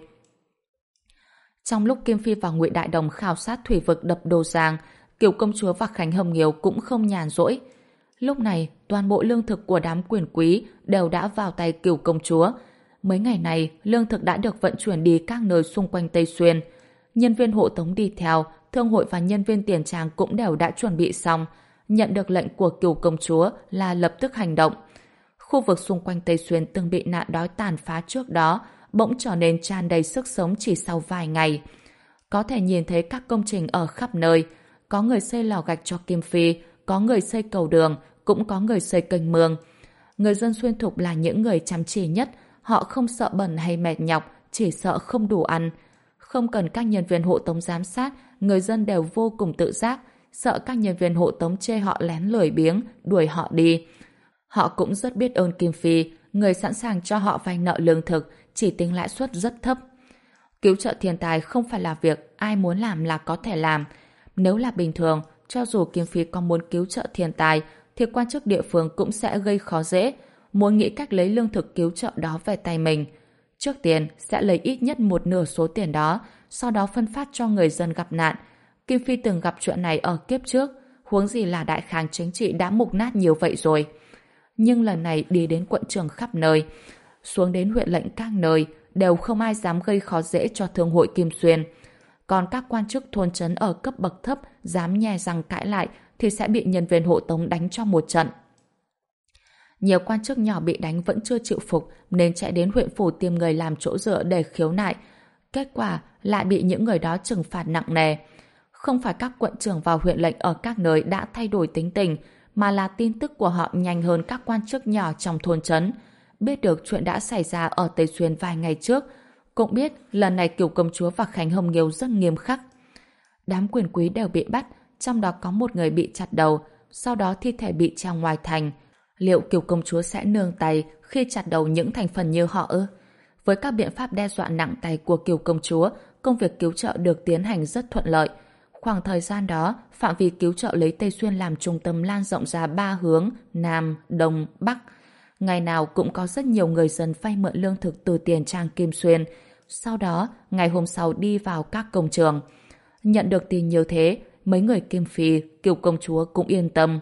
Trong lúc Kim Phi và Ngụy Đại Đồng khảo sát thủy vực đập Đô Giang, Kiều công chúa và Khánh Hồng Nghiêu cũng không nhàn rỗi. Lúc này, toàn bộ lương thực của đám quyền quý đều đã vào tay Kiều công chúa. Mấy ngày này, lương thực đã được vận chuyển đi các nơi xung quanh Tây Xuyên. Nhân viên hộ tống đi theo, thương hội và nhân viên tiền tràng cũng đều đã chuẩn bị xong. Nhận được lệnh của Kiều công chúa là lập tức hành động. Khu vực xung quanh Tây Xuyên từng bị nạn đói tàn phá trước đó, bỗng trở nên tràn đầy sức sống chỉ sau vài ngày. Có thể nhìn thấy các công trình ở khắp nơi. Có người xây lò gạch cho Kim Phi, có người xây cầu đường, cũng có người xây kênh mương. Người dân Xuyên Thục là những người chăm chỉ nhất, họ không sợ bẩn hay mệt nhọc, chỉ sợ không đủ ăn. Không cần các nhân viên hộ tống giám sát, người dân đều vô cùng tự giác, sợ các nhân viên hộ tống chê họ lén lười biếng, đuổi họ đi. Họ cũng rất biết ơn Kim Phi, người sẵn sàng cho họ vay nợ lương thực, chỉ tính lãi suất rất thấp. Cứu trợ thiên tai không phải là việc ai muốn làm là có thể làm. Nếu là bình thường, cho dù Kim Phi có muốn cứu trợ thiên tai, thì quan chức địa phương cũng sẽ gây khó dễ, muốn nghĩ cách lấy lương thực cứu trợ đó về tay mình. Trước tiên sẽ lấy ít nhất một nửa số tiền đó, sau đó phân phát cho người dân gặp nạn. Kim Phi từng gặp chuyện này ở kiếp trước, huống gì là đại kháng chính trị đã mục nát nhiều vậy rồi. Nhưng lần này đi đến quận trường khắp nơi, xuống đến huyện lệnh các nơi, đều không ai dám gây khó dễ cho thương hội Kim Xuyên. Còn các quan chức thôn trấn ở cấp bậc thấp dám nhe răng cãi lại thì sẽ bị nhân viên hộ tống đánh cho một trận. Nhiều quan chức nhỏ bị đánh vẫn chưa chịu phục nên chạy đến huyện phủ tìm người làm chỗ dựa để khiếu nại. Kết quả lại bị những người đó trừng phạt nặng nề. Không phải các quận trưởng và huyện lệnh ở các nơi đã thay đổi tính tình, mà là tin tức của họ nhanh hơn các quan chức nhỏ trong thôn trấn. Biết được chuyện đã xảy ra ở Tây Xuyên vài ngày trước, cũng biết lần này Kiều Công Chúa và Khánh Hồng Nghiêu rất nghiêm khắc. Đám quyền quý đều bị bắt, trong đó có một người bị chặt đầu, sau đó thi thể bị treo ngoài thành. Liệu Kiều Công Chúa sẽ nương tay khi chặt đầu những thành phần như họ ư? Với các biện pháp đe dọa nặng tay của Kiều Công Chúa, công việc cứu trợ được tiến hành rất thuận lợi. Khoảng thời gian đó, phạm vi cứu trợ lấy Tây Xuyên làm trung tâm lan rộng ra ba hướng, Nam, Đông, Bắc. Ngày nào cũng có rất nhiều người dân vay mượn lương thực từ tiền trang Kim Xuyên. Sau đó, ngày hôm sau đi vào các công trường. Nhận được tin như thế, mấy người Kim Phi, Kiều Công Chúa cũng yên tâm.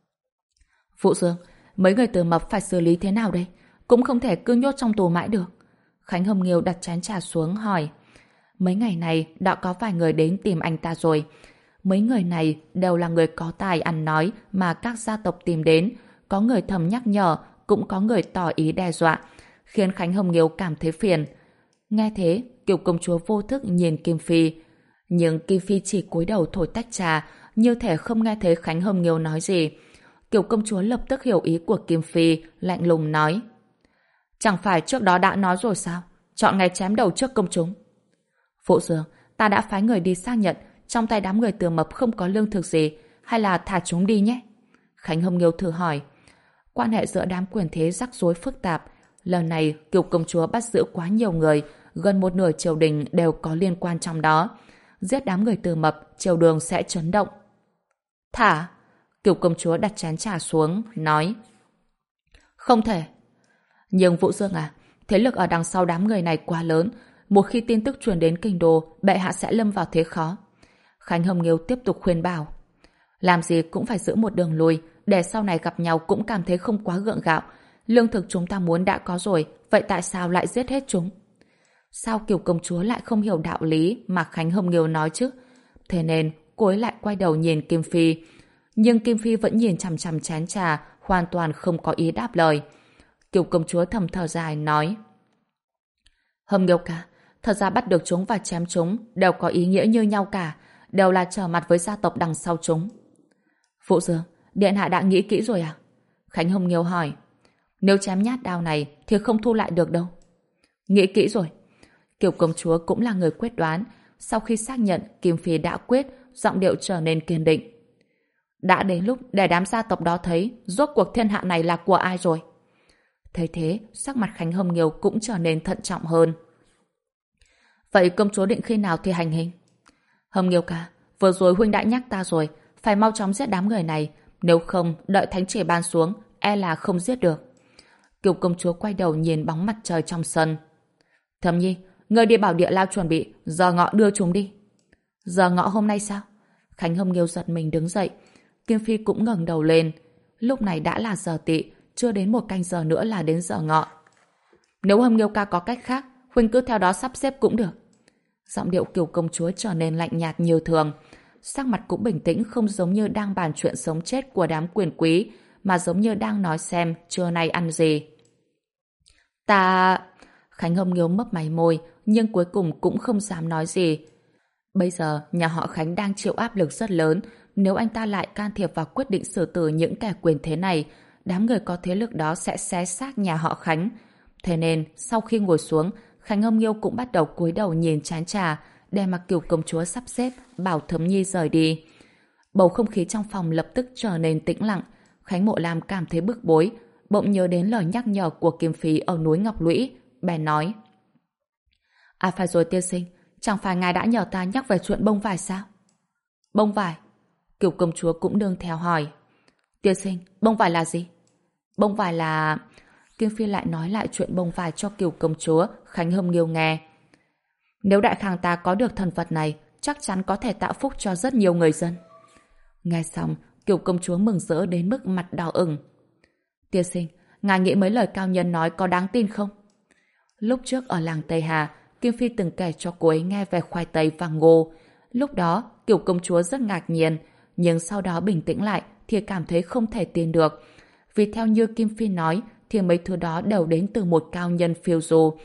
Phụ Dương, mấy người Từ Mập phải xử lý thế nào đây? Cũng không thể cứ nhốt trong tù mãi được. Khánh Hồng Nghiêu đặt chén trà xuống hỏi. Mấy ngày này đã có vài người đến tìm anh ta rồi. Mấy người này đều là người có tài ăn nói mà các gia tộc tìm đến. Có người thầm nhắc nhở, cũng có người tỏ ý đe dọa, khiến Khánh Hồng Nghiêu cảm thấy phiền. Nghe thế, Kiều Công Chúa vô thức nhìn Kim Phi. Nhưng Kim Phi chỉ cúi đầu thổi tách trà, như thể không nghe thấy Khánh Hồng Nghiêu nói gì. Kiều Công Chúa lập tức hiểu ý của Kim Phi, lạnh lùng nói. Chẳng phải trước đó đã nói rồi sao? Chọn ngày chém đầu trước công chúng. Phụ Dương, ta đã phái người đi xác nhận trong tay đám người Từ Mập không có lương thực gì, hay là thả chúng đi nhé? Khánh Hồng Nghiêu thử hỏi. Quan hệ giữa đám quyền thế rắc rối phức tạp. Lần này Kiều Công Chúa bắt giữ quá nhiều người, gần một nửa triều đình đều có liên quan trong đó. Giết đám người Từ Mập, triều đường sẽ chấn động. Thả! Kiều Công Chúa đặt chén trà xuống, nói. Không thể. Nhưng Vũ Dương à, thế lực ở đằng sau đám người này quá lớn. Một khi tin tức truyền đến kinh đô, bệ hạ sẽ lâm vào thế khó. Khánh Hồng Nghiêu tiếp tục khuyên bảo. Làm gì cũng phải giữ một đường lùi, để sau này gặp nhau cũng cảm thấy không quá gượng gạo. Lương thực chúng ta muốn đã có rồi, vậy tại sao lại giết hết chúng? Sao Kiều Công Chúa lại không hiểu đạo lý mà Khánh Hồng Nghiêu nói chứ? Thế nên cô ấy lại quay đầu nhìn Kim Phi. Nhưng Kim Phi vẫn nhìn chằm chằm chén trà, hoàn toàn không có ý đáp lời. Kiều Công Chúa thầm thở dài nói. Hồng Nghiêu ca, thật ra bắt được chúng và chém chúng đều có ý nghĩa như nhau cả, đều là trở mặt với gia tộc đằng sau chúng. Phụ Dương, điện hạ đã nghĩ kỹ rồi à? Khánh Hồng Nghiêu hỏi. Nếu chém nhát đao này thì không thu lại được đâu. Nghĩ kỹ rồi. Kiều Công Chúa cũng là người quyết đoán. Sau khi xác nhận Kim Phi đã quyết, giọng điệu trở nên kiên định. Đã đến lúc để đám gia tộc đó thấy rốt cuộc thiên hạ này là của ai rồi. Thấy thế, sắc mặt Khánh Hồng Nghiêu cũng trở nên thận trọng hơn. Vậy công chúa định khi nào thì hành hình? Hồng Nghiêu ca, vừa rồi huynh đã nhắc ta rồi, phải mau chóng giết đám người này, nếu không đợi thánh chỉ ban xuống, e là không giết được. Kiều Công Chúa quay đầu nhìn bóng mặt trời trong sân. Thẩm Nhi, người đi bảo địa lao chuẩn bị, giờ ngọ đưa chúng đi. Giờ ngọ hôm nay sao? Khánh Hồng Nghiêu giật mình đứng dậy. Kim Phi cũng ngẩng đầu lên. Lúc này đã là giờ tỵ, chưa đến một canh giờ nữa là đến giờ ngọ. Nếu Hồng Nghiêu ca có cách khác, huynh cứ theo đó sắp xếp cũng được. Giọng điệu Kiều Công Chúa trở nên lạnh nhạt như thường. Sắc mặt cũng bình tĩnh, không giống như đang bàn chuyện sống chết của đám quyền quý, mà giống như đang nói xem trưa nay ăn gì. Ta... Khánh Hồng Nghiêu mấp máy môi, nhưng cuối cùng cũng không dám nói gì. Bây giờ, nhà họ Khánh đang chịu áp lực rất lớn. Nếu anh ta lại can thiệp vào quyết định xử tử những kẻ quyền thế này, đám người có thế lực đó sẽ xé xác nhà họ Khánh. Thế nên, sau khi ngồi xuống, Khánh Hồng Nghiêu cũng bắt đầu cúi đầu nhìn chén trà, để mặc Kiều Công Chúa sắp xếp, bảo Thấm Nhi rời đi. Bầu không khí trong phòng lập tức trở nên tĩnh lặng. Khánh Mộ Lam cảm thấy bức bối, bỗng nhớ đến lời nhắc nhở của Kim Phi ở núi Ngọc Lũy, bèn nói. À phải rồi tiên sinh, chẳng phải ngài đã nhờ ta nhắc về chuyện bông vải sao? Bông vải? Kiều Công Chúa cũng đương theo hỏi. Tiên sinh, bông vải là gì? Bông vải là... Kim Phi lại nói lại chuyện bông vải cho Kiều Công Chúa, Khánh Hồng Nghiêu nghe. Nếu đại khang ta có được thần vật này, chắc chắn có thể tạo phúc cho rất nhiều người dân. Nghe xong, Kiều Công Chúa mừng rỡ đến mức mặt đỏ ửng. Tiên sinh, ngài nghĩ mấy lời cao nhân nói có đáng tin không? Lúc trước ở làng Tây Hà, Kim Phi từng kể cho cô ấy nghe về khoai tây và ngô. Lúc đó, Kiều Công Chúa rất ngạc nhiên, nhưng sau đó bình tĩnh lại thì cảm thấy không thể tin được. Vì theo như Kim Phi nói, thì mấy thứ đó đều đến từ một cao nhân phiêu du.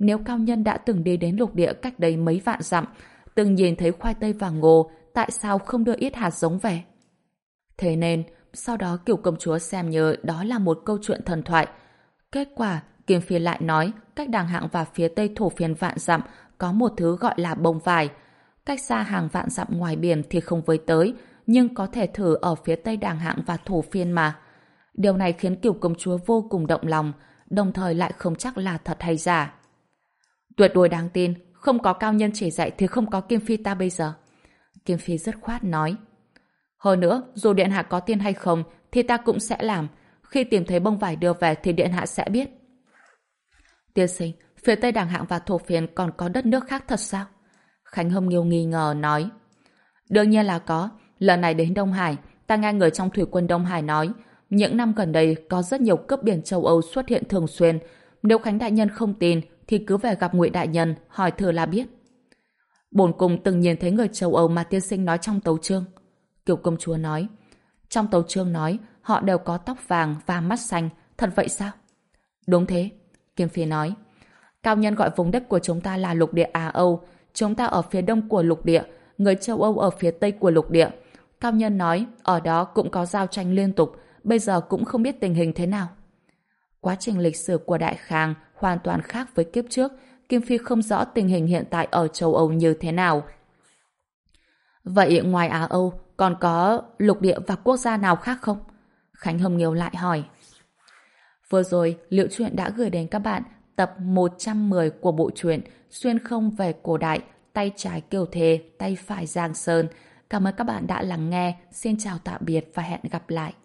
Nếu cao nhân đã từng đi đến lục địa cách đây mấy vạn dặm, từng nhìn thấy khoai tây và ngô, tại sao không đưa ít hạt giống về? Thế nên, sau đó Kiều công chúa xem như đó là một câu chuyện thần thoại. Kết quả, Kim Phi lại nói cách đàng hạng và phía tây thổ phiên vạn dặm có một thứ gọi là bông vải. Cách xa hàng vạn dặm ngoài biển thì không với tới, nhưng có thể thử ở phía tây đàng hạng và thổ phiên mà. Điều này khiến Kiều công chúa vô cùng động lòng, đồng thời lại không chắc là thật hay giả. Tuyệt đối đáng tin, không có cao nhân chỉ dạy thì không có Kim Phi ta bây giờ. Kim Phi dứt khoát nói. Hơn nữa, dù điện hạ có tin hay không thì ta cũng sẽ làm. Khi tìm thấy bông vải đưa về thì điện hạ sẽ biết. Tiên sinh, phía tây đàng hạng và thổ phiên còn có đất nước khác thật sao? Khánh Hồng Nghiêu nghi ngờ nói. Đương nhiên là có. Lần này đến Đông Hải, ta nghe người trong thủy quân Đông Hải nói, những năm gần đây có rất nhiều cướp biển châu Âu xuất hiện thường xuyên. Nếu Khánh đại nhân không tin thì cứ về gặp Ngụy đại nhân hỏi thử là biết. Bổn cung từng nhìn thấy người châu Âu mà tiên sinh nói trong tấu chương. Kiều công chúa nói. Trong tấu chương nói họ đều có tóc vàng và mắt xanh, thật vậy sao? Đúng thế, Kim Phi nói. Cao nhân gọi vùng đất của chúng ta là lục địa Á Âu, chúng ta ở phía đông của lục địa, người châu Âu ở phía tây của lục địa. Cao nhân nói ở đó cũng có giao tranh liên tục, bây giờ cũng không biết tình hình thế nào. Quá trình lịch sử của Đại Khang hoàn toàn khác với kiếp trước, Kim Phi không rõ tình hình hiện tại ở châu Âu như thế nào. Vậy ngoài Á Âu còn có lục địa và quốc gia nào khác không? Khánh Hồng Nghiêu lại hỏi. Vừa rồi, Liễu Chuyện đã gửi đến các bạn tập một trăm mười của bộ truyện Xuyên không về cổ đại, tay trái Kiều Thề, tay phải Giang Sơn. Cảm ơn các bạn đã lắng nghe. Xin chào tạm biệt và hẹn gặp lại.